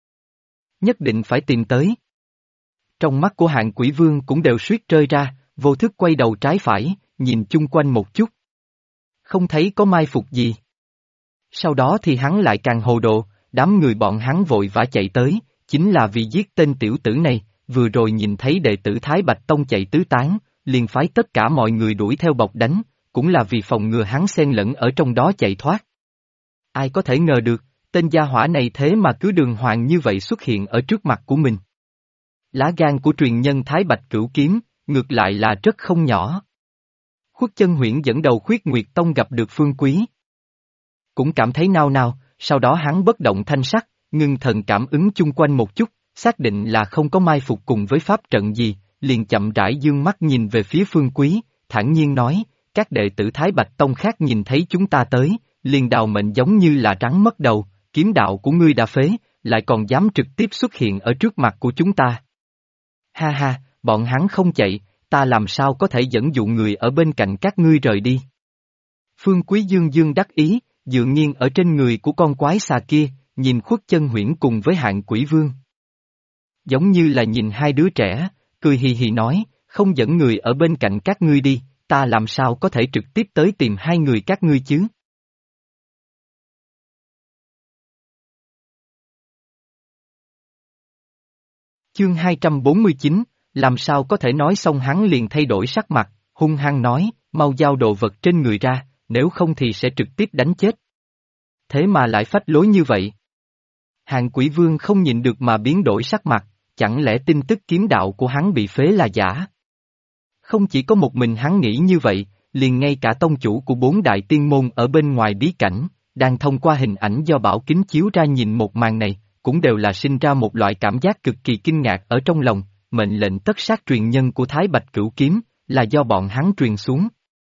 Nhất định phải tìm tới. Trong mắt của Hạng Quỷ Vương cũng đều suýt rơi ra, vô thức quay đầu trái phải, nhìn chung quanh một chút. Không thấy có mai phục gì. Sau đó thì hắn lại càng hồ đồ, đám người bọn hắn vội vã chạy tới, chính là vì giết tên tiểu tử này, vừa rồi nhìn thấy đệ tử Thái Bạch Tông chạy tứ tán, liền phái tất cả mọi người đuổi theo bọc đánh, cũng là vì phòng ngừa hắn xen lẫn ở trong đó chạy thoát. Ai có thể ngờ được, tên gia hỏa này thế mà cứ đường hoàng như vậy xuất hiện ở trước mặt của mình. Lá gan của truyền nhân Thái Bạch Cửu Kiếm, ngược lại là rất không nhỏ. Khuất Chân Huyễn dẫn đầu Khuyết Nguyệt Tông gặp được Phương Quý. cũng cảm thấy nao nao, sau đó hắn bất động thanh sắc, ngưng thần cảm ứng chung quanh một chút, xác định là không có mai phục cùng với pháp trận gì, liền chậm rãi dương mắt nhìn về phía Phương Quý, thản nhiên nói, các đệ tử Thái Bạch Tông khác nhìn thấy chúng ta tới, liền đào mệnh giống như là rắn mất đầu, kiếm đạo của ngươi đã phế, lại còn dám trực tiếp xuất hiện ở trước mặt của chúng ta. Ha ha, bọn hắn không chạy, ta làm sao có thể dẫn dụ người ở bên cạnh các ngươi rời đi. Phương Quý dương dương đắc ý, dựa nghiêng ở trên người của con quái xà kia, nhìn Khuất Chân Huyễn cùng với Hạng Quỷ Vương. Giống như là nhìn hai đứa trẻ, cười hì hì nói, không dẫn người ở bên cạnh các ngươi đi, ta làm sao có thể trực tiếp tới tìm hai người các ngươi chứ? Chương 249, làm sao có thể nói xong hắn liền thay đổi sắc mặt, hung hăng nói, mau giao đồ vật trên người ra, nếu không thì sẽ trực tiếp đánh chết. Thế mà lại phách lối như vậy. Hạng Quỷ Vương không nhịn được mà biến đổi sắc mặt, chẳng lẽ tin tức kiếm đạo của hắn bị phế là giả? Không chỉ có một mình hắn nghĩ như vậy, liền ngay cả tông chủ của bốn đại tiên môn ở bên ngoài bí cảnh, đang thông qua hình ảnh do bảo kính chiếu ra nhìn một màn này, cũng đều là sinh ra một loại cảm giác cực kỳ kinh ngạc ở trong lòng, mệnh lệnh tất sát truyền nhân của Thái Bạch Cửu Kiếm, là do bọn hắn truyền xuống.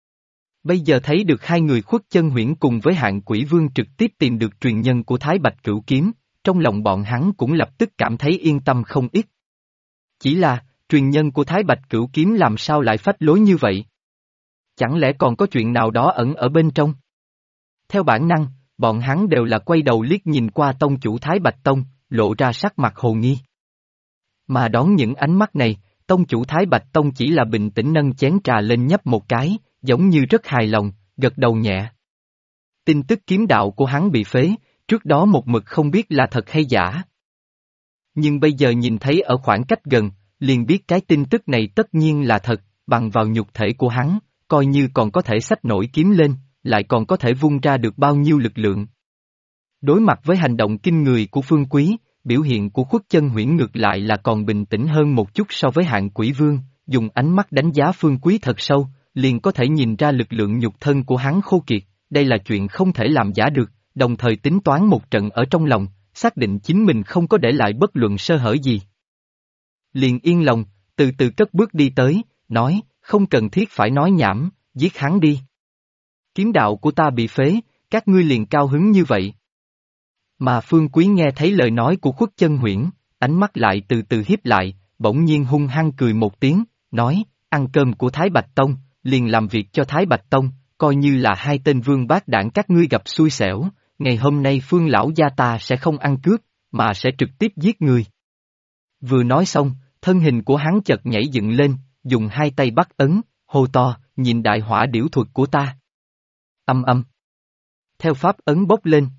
Bây giờ thấy được hai người Khuất Chân Huyễn cùng với Hạng Quỷ Vương trực tiếp tìm được truyền nhân của Thái Bạch Cửu Kiếm, trong lòng bọn hắn cũng lập tức cảm thấy yên tâm không ít. Chỉ là, truyền nhân của Thái Bạch Cửu Kiếm làm sao lại phách lối như vậy? Chẳng lẽ còn có chuyện nào đó ẩn ở bên trong? Theo bản năng, bọn hắn đều là quay đầu liếc nhìn qua tông chủ Thái Bạch Tông, lộ ra sắc mặt hồ nghi. Mà đón những ánh mắt này, tông chủ Thái Bạch Tông chỉ là bình tĩnh nâng chén trà lên nhấp một cái, giống như rất hài lòng, gật đầu nhẹ. Tin tức kiếm đạo của hắn bị phế, trước đó một mực không biết là thật hay giả. Nhưng bây giờ nhìn thấy ở khoảng cách gần, liền biết cái tin tức này tất nhiên là thật, bằng vào nhục thể của hắn, coi như còn có thể xách nổi kiếm lên, lại còn có thể vung ra được bao nhiêu lực lượng. Đối mặt với hành động kinh người của Phương Quý, biểu hiện của Khuất Chân Huyễn ngược lại là còn bình tĩnh hơn một chút so với Hạng Quỷ Vương, dùng ánh mắt đánh giá Phương Quý thật sâu, liền có thể nhìn ra lực lượng nhục thân của hắn khô kiệt, đây là chuyện không thể làm giả được, đồng thời tính toán một trận ở trong lòng, xác định chính mình không có để lại bất luận sơ hở gì. Liền yên lòng, từ từ cất bước đi tới, nói, không cần thiết phải nói nhảm, giết hắn đi. Kiếm đạo của ta bị phế, các ngươi liền cao hứng như vậy. Mà Phương Quý nghe thấy lời nói của Khuất Chân Huyễn, ánh mắt lại từ từ hiếp lại, bỗng nhiên hung hăng cười một tiếng, nói, ăn cơm của Thái Bạch Tông, liền làm việc cho Thái Bạch Tông, coi như là hai tên vương bát đảng các ngươi gặp xui xẻo, ngày hôm nay Phương lão gia ta sẽ không ăn cướp, mà sẽ trực tiếp giết người. Vừa nói xong, thân hình của hắn chợt nhảy dựng lên, dùng hai tay bắt ấn, hô to, nhìn đại hỏa điểu thuật của ta. Âm âm. Theo pháp ấn bốc lên.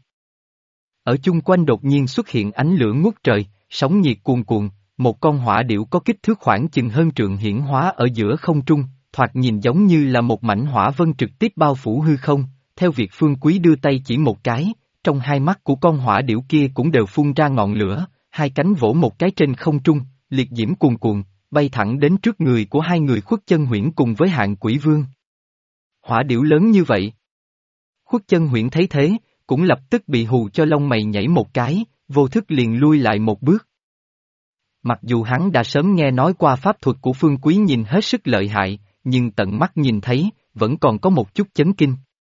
Ở chung quanh đột nhiên xuất hiện ánh lửa ngút trời, sóng nhiệt cuồn cuộn, một con hỏa điểu có kích thước khoảng chừng hơn trượng hiển hóa ở giữa không trung, thoạt nhìn giống như là một mảnh hỏa vân trực tiếp bao phủ hư không, theo việc Phương Quý đưa tay chỉ một cái, trong hai mắt của con hỏa điểu kia cũng đều phun ra ngọn lửa, hai cánh vỗ một cái trên không trung, liệt diễm cuồn cuộn, bay thẳng đến trước người của hai người Khuất Chân Huyễn cùng với Hạng Quỷ Vương. Hỏa điểu lớn như vậy. Khuất Chân Huyễn thấy thế, cũng lập tức bị hù cho lông mày nhảy một cái, vô thức liền lui lại một bước. Mặc dù hắn đã sớm nghe nói qua pháp thuật của Phương Quý nhìn hết sức lợi hại, nhưng tận mắt nhìn thấy, vẫn còn có một chút chấn kinh.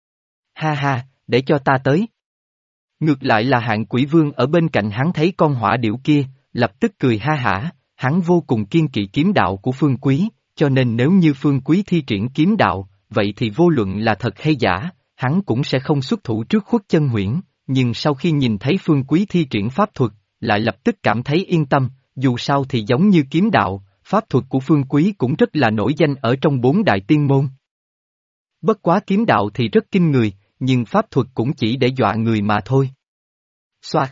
Ha ha, để cho ta tới. Ngược lại là Hạng Quỷ Vương ở bên cạnh hắn thấy con hỏa điểu kia, lập tức cười ha hả, hắn vô cùng kiên kỵ kiếm đạo của Phương Quý, cho nên nếu như Phương Quý thi triển kiếm đạo, vậy thì vô luận là thật hay giả, hắn cũng sẽ không xuất thủ trước Khuất Chân Huyễn, nhưng sau khi nhìn thấy Phương Quý thi triển pháp thuật, lại lập tức cảm thấy yên tâm, dù sao thì giống như kiếm đạo, pháp thuật của Phương Quý cũng rất là nổi danh ở trong bốn đại tiên môn. Bất quá kiếm đạo thì rất kinh người, nhưng pháp thuật cũng chỉ để dọa người mà thôi. Xoạt.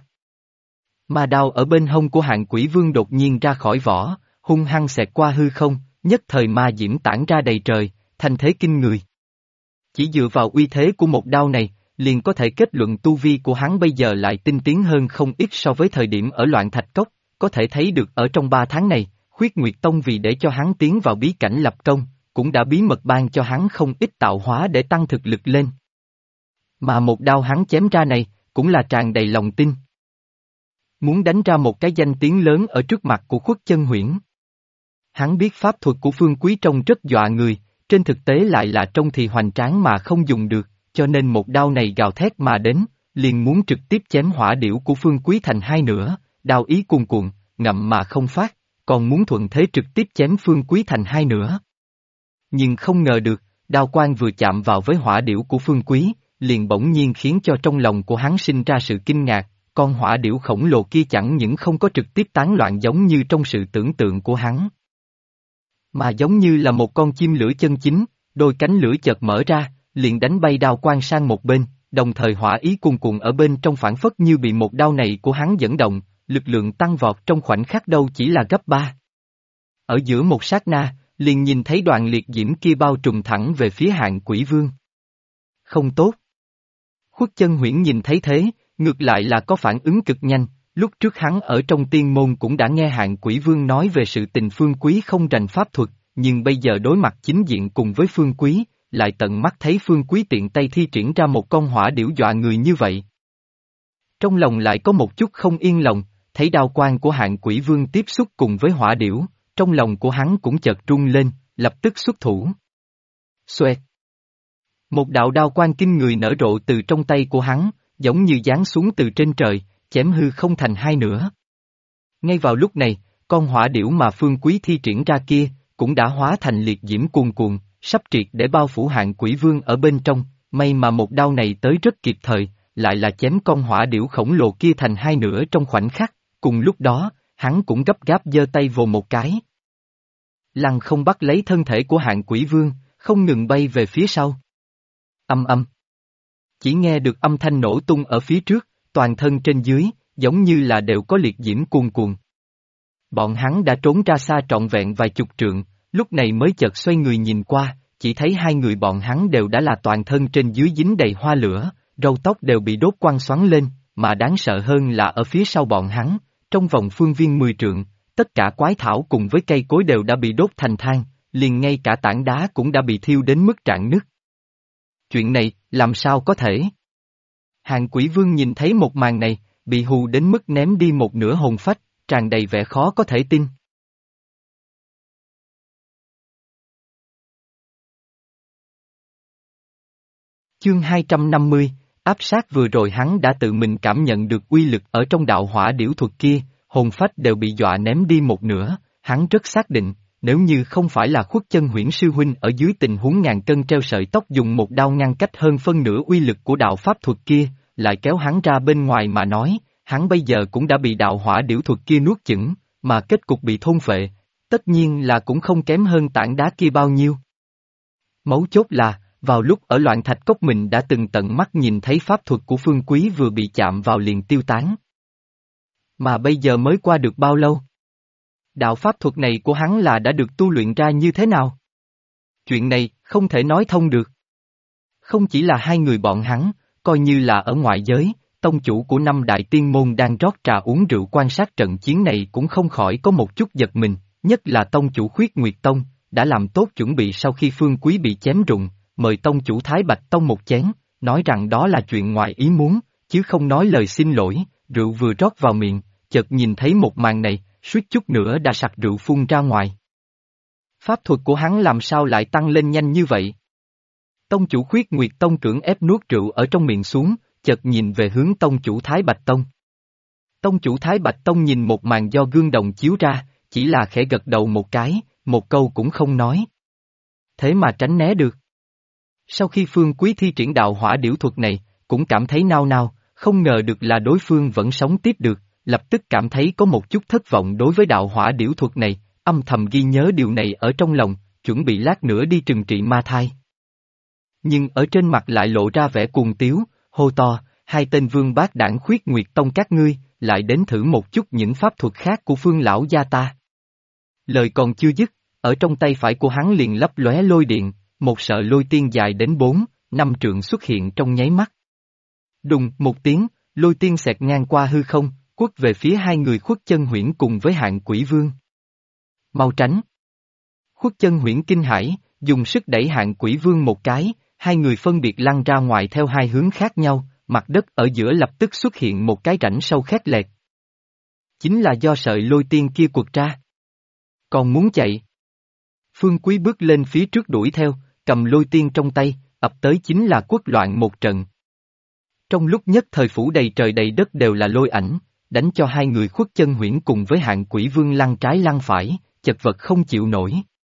Ma đao ở bên hông của Hạng Quỷ Vương đột nhiên ra khỏi vỏ, hung hăng xẹt qua hư không, nhất thời ma diễm tản ra đầy trời, thanh thế kinh người. Chỉ dựa vào uy thế của một đao này, liền có thể kết luận tu vi của hắn bây giờ lại tinh tiến hơn không ít so với thời điểm ở Loạn Thạch Cốc, có thể thấy được ở trong 3 tháng này, Khuyết Nguyệt Tông vì để cho hắn tiến vào bí cảnh lập công, cũng đã bí mật ban cho hắn không ít tạo hóa để tăng thực lực lên. Mà một đao hắn chém ra này, cũng là tràn đầy lòng tin. Muốn đánh ra một cái danh tiếng lớn ở trước mặt của Khuất Chân Huyễn. Hắn biết pháp thuật của Phương Quý trông rất dọa người, trên thực tế lại là trông thì hoành tráng mà không dùng được, cho nên một đao này gào thét mà đến, liền muốn trực tiếp chém hỏa điểu của Phương Quý thành hai nửa, đao ý cuồn cuộn, ngậm mà không phát, còn muốn thuận thế trực tiếp chém Phương Quý thành hai nửa. Nhưng không ngờ được, đao quang vừa chạm vào với hỏa điểu của Phương Quý, liền bỗng nhiên khiến cho trong lòng của hắn sinh ra sự kinh ngạc, con hỏa điểu khổng lồ kia chẳng những không có trực tiếp tán loạn giống như trong sự tưởng tượng của hắn, mà giống như là một con chim lửa chân chính, đôi cánh lửa chợt mở ra, liền đánh bay đao quang sang một bên, đồng thời hỏa ý cuồn cuộn ở bên trong phản phất như bị một đao này của hắn dẫn động, lực lượng tăng vọt trong khoảnh khắc đâu chỉ là gấp 3. Ở giữa một sát na, liền nhìn thấy đoàn liệt diễm kia bao trùm thẳng về phía Hạng Quỷ Vương. Không tốt. Khuất Chân Huyễn nhìn thấy thế, ngược lại là có phản ứng cực nhanh, lúc trước hắn ở trong tiên môn cũng đã nghe Hạng Quỷ Vương nói về sự tình Phương Quý không rành pháp thuật, nhưng bây giờ đối mặt chính diện cùng với Phương Quý, lại tận mắt thấy Phương Quý tiện tay thi triển ra một con hỏa điểu dọa người như vậy. Trong lòng lại có một chút không yên lòng, thấy đao quang của Hạng Quỷ Vương tiếp xúc cùng với hỏa điểu, trong lòng của hắn cũng chợt rung lên, lập tức xuất thủ. Xoẹt! Một đạo đao quang kinh người nở rộ từ trong tay của hắn, giống như giáng xuống từ trên trời, chém hư không thành hai nửa. Ngay vào lúc này, con hỏa điểu mà Phương Quý thi triển ra kia, cũng đã hóa thành liệt diễm cuồn cuộn, sắp triệt để bao phủ Hạng Quỷ Vương ở bên trong, may mà một đao này tới rất kịp thời, lại là chém con hỏa điểu khổng lồ kia thành hai nửa trong khoảnh khắc, cùng lúc đó, hắn cũng gấp gáp giơ tay vồ một cái. Lăng không bắt lấy thân thể của Hạng Quỷ Vương, không ngừng bay về phía sau. Âm âm. Chỉ nghe được âm thanh nổ tung ở phía trước, toàn thân trên dưới, giống như là đều có liệt diễm cuồn cuộn. Bọn hắn đã trốn ra xa trọn vẹn vài chục trượng, lúc này mới chợt xoay người nhìn qua, chỉ thấy hai người bọn hắn đều đã là toàn thân trên dưới dính đầy hoa lửa, râu tóc đều bị đốt quăng xoắn lên, mà đáng sợ hơn là ở phía sau bọn hắn, trong vòng phương viên 10 trượng, tất cả quái thảo cùng với cây cối đều đã bị đốt thành than, liền ngay cả tảng đá cũng đã bị thiêu đến mức rạn nứt. Chuyện này, làm sao có thể? Hạng Quỷ Vương nhìn thấy một màn này, bị hù đến mức ném đi một nửa hồn phách, tràn đầy vẻ khó có thể tin. Chương 250, áp sát vừa rồi hắn đã tự mình cảm nhận được uy lực ở trong đạo hỏa điểu thuật kia, hồn phách đều bị dọa ném đi một nửa, hắn rất xác định, nếu như không phải là Khuất Chân Huyễn sư huynh ở dưới tình huống ngàn cân treo sợi tóc dùng một đao ngăn cách hơn phân nửa uy lực của đạo pháp thuật kia, lại kéo hắn ra bên ngoài mà nói, hắn bây giờ cũng đã bị đạo hỏa điểu thuật kia nuốt chửng, mà kết cục bị thôn phệ, tất nhiên là cũng không kém hơn tảng đá kia bao nhiêu. Mấu chốt là, vào lúc ở Loạn Thạch Cốc mình đã từng tận mắt nhìn thấy pháp thuật của Phương Quý vừa bị chạm vào liền tiêu tán. Mà bây giờ mới qua được bao lâu? Đạo pháp thuật này của hắn là đã được tu luyện ra như thế nào? Chuyện này, không thể nói thông được. Không chỉ là hai người bọn hắn, coi như là ở ngoại giới, tông chủ của năm đại tiên môn đang rót trà uống rượu quan sát trận chiến này cũng không khỏi có một chút giật mình, nhất là tông chủ Khuyết Nguyệt Tông, đã làm tốt chuẩn bị sau khi Phương Quý bị chém rụng, mời tông chủ Thái Bạch Tông một chén, nói rằng đó là chuyện ngoài ý muốn, chứ không nói lời xin lỗi, rượu vừa rót vào miệng, chợt nhìn thấy một màn này, suýt chút nữa đã sặc rượu phun ra ngoài. Pháp thuật của hắn làm sao lại tăng lên nhanh như vậy? Tông chủ Khuyết Nguyệt Tông cưỡng ép nuốt rượu ở trong miệng xuống, chợt nhìn về hướng tông chủ Thái Bạch Tông. Tông chủ Thái Bạch Tông nhìn một màn do gương đồng chiếu ra, chỉ là khẽ gật đầu một cái, một câu cũng không nói. Thế mà tránh né được. Sau khi Phương Quý thi triển đạo hỏa điểu thuật này, cũng cảm thấy nao nao, không ngờ được là đối phương vẫn sống tiếp được, lập tức cảm thấy có một chút thất vọng đối với đạo hỏa điểu thuật này, âm thầm ghi nhớ điều này ở trong lòng, chuẩn bị lát nữa đi trừng trị ma thai. Nhưng ở trên mặt lại lộ ra vẻ cuồng tiếu, hô to, hai tên vương bát đảng Khuyết Nguyệt Tông các ngươi, lại đến thử một chút những pháp thuật khác của Phương lão gia ta. Lời còn chưa dứt, ở trong tay phải của hắn liền lấp lóe lôi điện, một sợi lôi tiên dài đến 4-5 trượng xuất hiện trong nháy mắt. Đùng một tiếng, lôi tiên xẹt ngang qua hư không, quất về phía hai người Khuất Chân Huyễn cùng với Hạng Quỷ Vương. Mau tránh! Khuất Chân Huyễn kinh hãi, dùng sức đẩy Hạng Quỷ Vương một cái, hai người phân biệt lăn ra ngoài theo hai hướng khác nhau, mặt đất ở giữa lập tức xuất hiện một cái rãnh sâu khét lẹt. Chính là do sợi lôi tiên kia quật ra. Còn muốn chạy. Phương Quý bước lên phía trước đuổi theo, cầm lôi tiên trong tay, ập tới chính là quất loạn một trận. Trong lúc nhất thời phủ đầy trời đầy đất đều là lôi ảnh, đánh cho hai người khuất chân huyễn cùng với Hạng Quỷ Vương lăn trái lăn phải, chật vật không chịu nổi.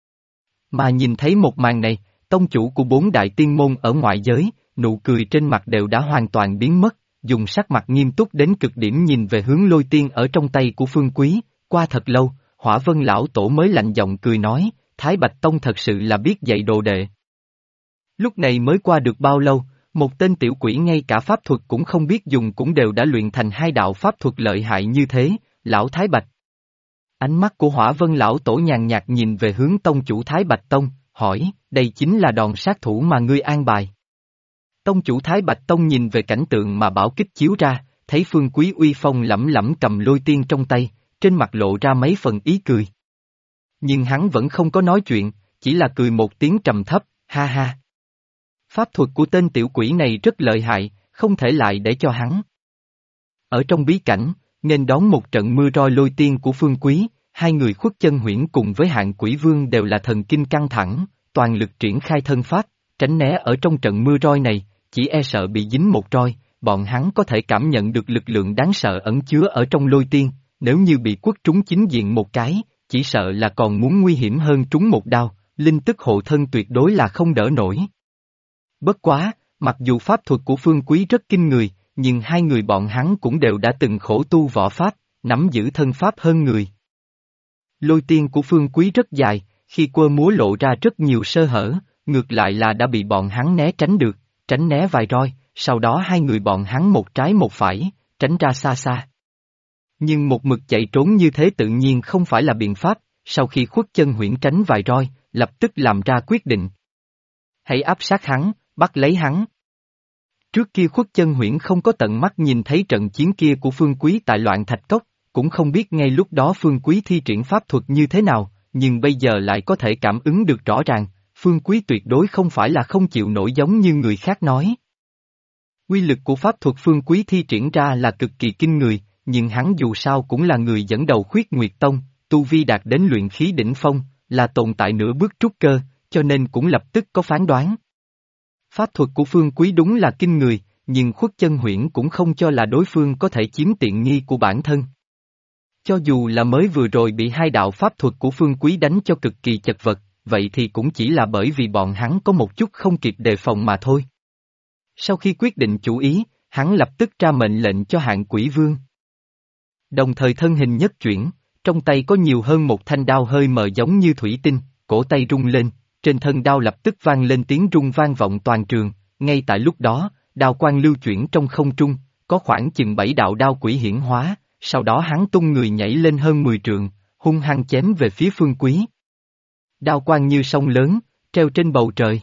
Mà nhìn thấy một màn này, tông chủ của bốn đại tiên môn ở ngoại giới, nụ cười trên mặt đều đã hoàn toàn biến mất, dùng sắc mặt nghiêm túc đến cực điểm nhìn về hướng lôi tiên ở trong tay của Phương Quý, qua thật lâu, Hỏa Vân lão tổ mới lạnh giọng cười nói, Thái Bạch Tông thật sự là biết dạy đồ đệ. Lúc này mới qua được bao lâu, một tên tiểu quỷ ngay cả pháp thuật cũng không biết dùng cũng đều đã luyện thành hai đạo pháp thuật lợi hại như thế, lão Thái Bạch. Ánh mắt của Hỏa Vân lão tổ nhàn nhạt nhìn về hướng tông chủ Thái Bạch Tông, hỏi, đây chính là đòn sát thủ mà ngươi an bài. Tông chủ Thái Bạch Tông nhìn về cảnh tượng mà bảo kích chiếu ra, thấy Phương Quý uy phong lẫm lẫm cầm lôi tiên trong tay, trên mặt lộ ra mấy phần ý cười. Nhưng hắn vẫn không có nói chuyện, chỉ là cười một tiếng trầm thấp, ha ha. Pháp thuật của tên tiểu quỷ này rất lợi hại, không thể lại để cho hắn. Ở trong bí cảnh, nên đón một trận mưa roi lôi tiên của Phương Quý, hai người khuất chân huyễn cùng với Hạng Quỷ Vương đều là thần kinh căng thẳng, toàn lực triển khai thân pháp, tránh né ở trong trận mưa roi này, chỉ e sợ bị dính một roi, bọn hắn có thể cảm nhận được lực lượng đáng sợ ẩn chứa ở trong lôi tiên, nếu như bị quất trúng chính diện một cái, chỉ sợ là còn muốn nguy hiểm hơn trúng một đao, linh tức hộ thân tuyệt đối là không đỡ nổi. Bất quá, mặc dù pháp thuật của Phương Quý rất kinh người, nhưng hai người bọn hắn cũng đều đã từng khổ tu võ pháp, nắm giữ thân pháp hơn người. Lôi tiên của Phương Quý rất dài, khi quơ múa lộ ra rất nhiều sơ hở, ngược lại là đã bị bọn hắn né tránh được, tránh né vài roi, sau đó hai người bọn hắn một trái một phải, tránh ra xa xa. Nhưng một mực chạy trốn như thế tự nhiên không phải là biện pháp, sau khi khuất chân huyễn tránh vài roi, lập tức làm ra quyết định. Hãy áp sát hắn, bắt lấy hắn. Trước kia khuất chân huyễn không có tận mắt nhìn thấy trận chiến kia của Phương Quý tại Loạn Thạch Cốc, cũng không biết ngay lúc đó Phương Quý thi triển pháp thuật như thế nào, nhưng bây giờ lại có thể cảm ứng được rõ ràng, Phương Quý tuyệt đối không phải là không chịu nổi giống như người khác nói. Quy lực của pháp thuật Phương Quý thi triển ra là cực kỳ kinh người, nhưng hắn dù sao cũng là người dẫn đầu Khuyết Nguyệt Tông, tu vi đạt đến luyện khí đỉnh phong, là tồn tại nửa bước trúc cơ, cho nên cũng lập tức có phán đoán. Pháp thuật của Phương Quý đúng là kinh người, nhưng khuất chân huyễn cũng không cho là đối phương có thể chiếm tiện nghi của bản thân. Cho dù là mới vừa rồi bị hai đạo pháp thuật của Phương Quý đánh cho cực kỳ chật vật, vậy thì cũng chỉ là bởi vì bọn hắn có một chút không kịp đề phòng mà thôi. Sau khi quyết định chủ ý, hắn lập tức ra mệnh lệnh cho Hạng Quỷ Vương. Đồng thời thân hình nhất chuyển, trong tay có nhiều hơn một thanh đao hơi mờ giống như thủy tinh, cổ tay rung lên, trên thân đao lập tức vang lên tiếng rung vang vọng toàn trường, ngay tại lúc đó, đao quang lưu chuyển trong không trung, có khoảng chừng 7 đạo đao quỷ hiển hóa, sau đó hắn tung người nhảy lên hơn 10 trượng, hung hăng chém về phía Phương Quý. Đao quang như sông lớn, treo trên bầu trời.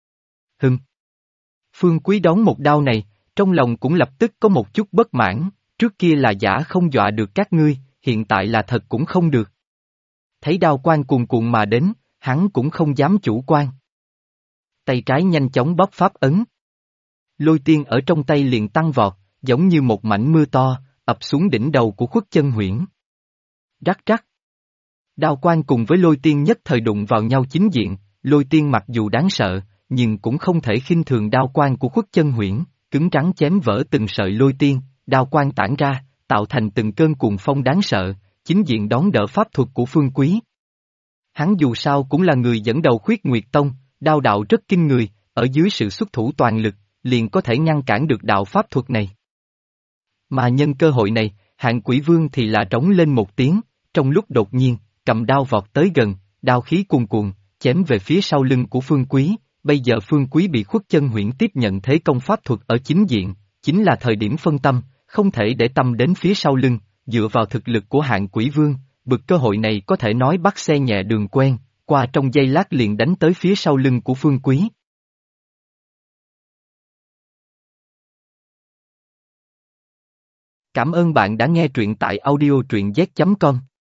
Phương Quý đón một đao này, trong lòng cũng lập tức có một chút bất mãn, trước kia là giả không dọa được các ngươi, hiện tại là thật cũng không được. Thấy đao quang cuồn cuộn mà đến, hắn cũng không dám chủ quan. Tay trái nhanh chóng bóp pháp ấn. Lôi tiên ở trong tay liền tăng vọt, giống như một mảnh mưa to, ập xuống đỉnh đầu của khuất chân huyễn. Rắc rắc. Đao quang cùng với lôi tiên nhất thời đụng vào nhau chính diện, lôi tiên mặc dù đáng sợ, nhưng cũng không thể khinh thường đao quang của khuất chân huyễn, cứng rắn chém vỡ từng sợi lôi tiên, đao quang tản ra, tạo thành từng cơn cuồng phong đáng sợ, chính diện đón đỡ pháp thuật của Phương Quý. Hắn dù sao cũng là người dẫn đầu Khuyết Nguyệt Tông, đao đạo rất kinh người, ở dưới sự xuất thủ toàn lực, liền có thể ngăn cản được đạo pháp thuật này. Mà nhân cơ hội này, Hạng Quỷ Vương thì là trống lên một tiếng, trong lúc đột nhiên, cầm đao vọt tới gần, đao khí cuồn cuộn, chém về phía sau lưng của Phương Quý, bây giờ Phương Quý bị khuất chân huyễn tiếp nhận thế công pháp thuật ở chính diện, chính là thời điểm phân tâm, không thể để tâm đến phía sau lưng, dựa vào thực lực của Hạng Quỷ Vương, bực cơ hội này có thể nói bắt xe nhẹ đường quen, qua trong giây lát liền đánh tới phía sau lưng của Phương Quý. Cảm ơn bạn đã nghe truyện tại audio truyện z.com.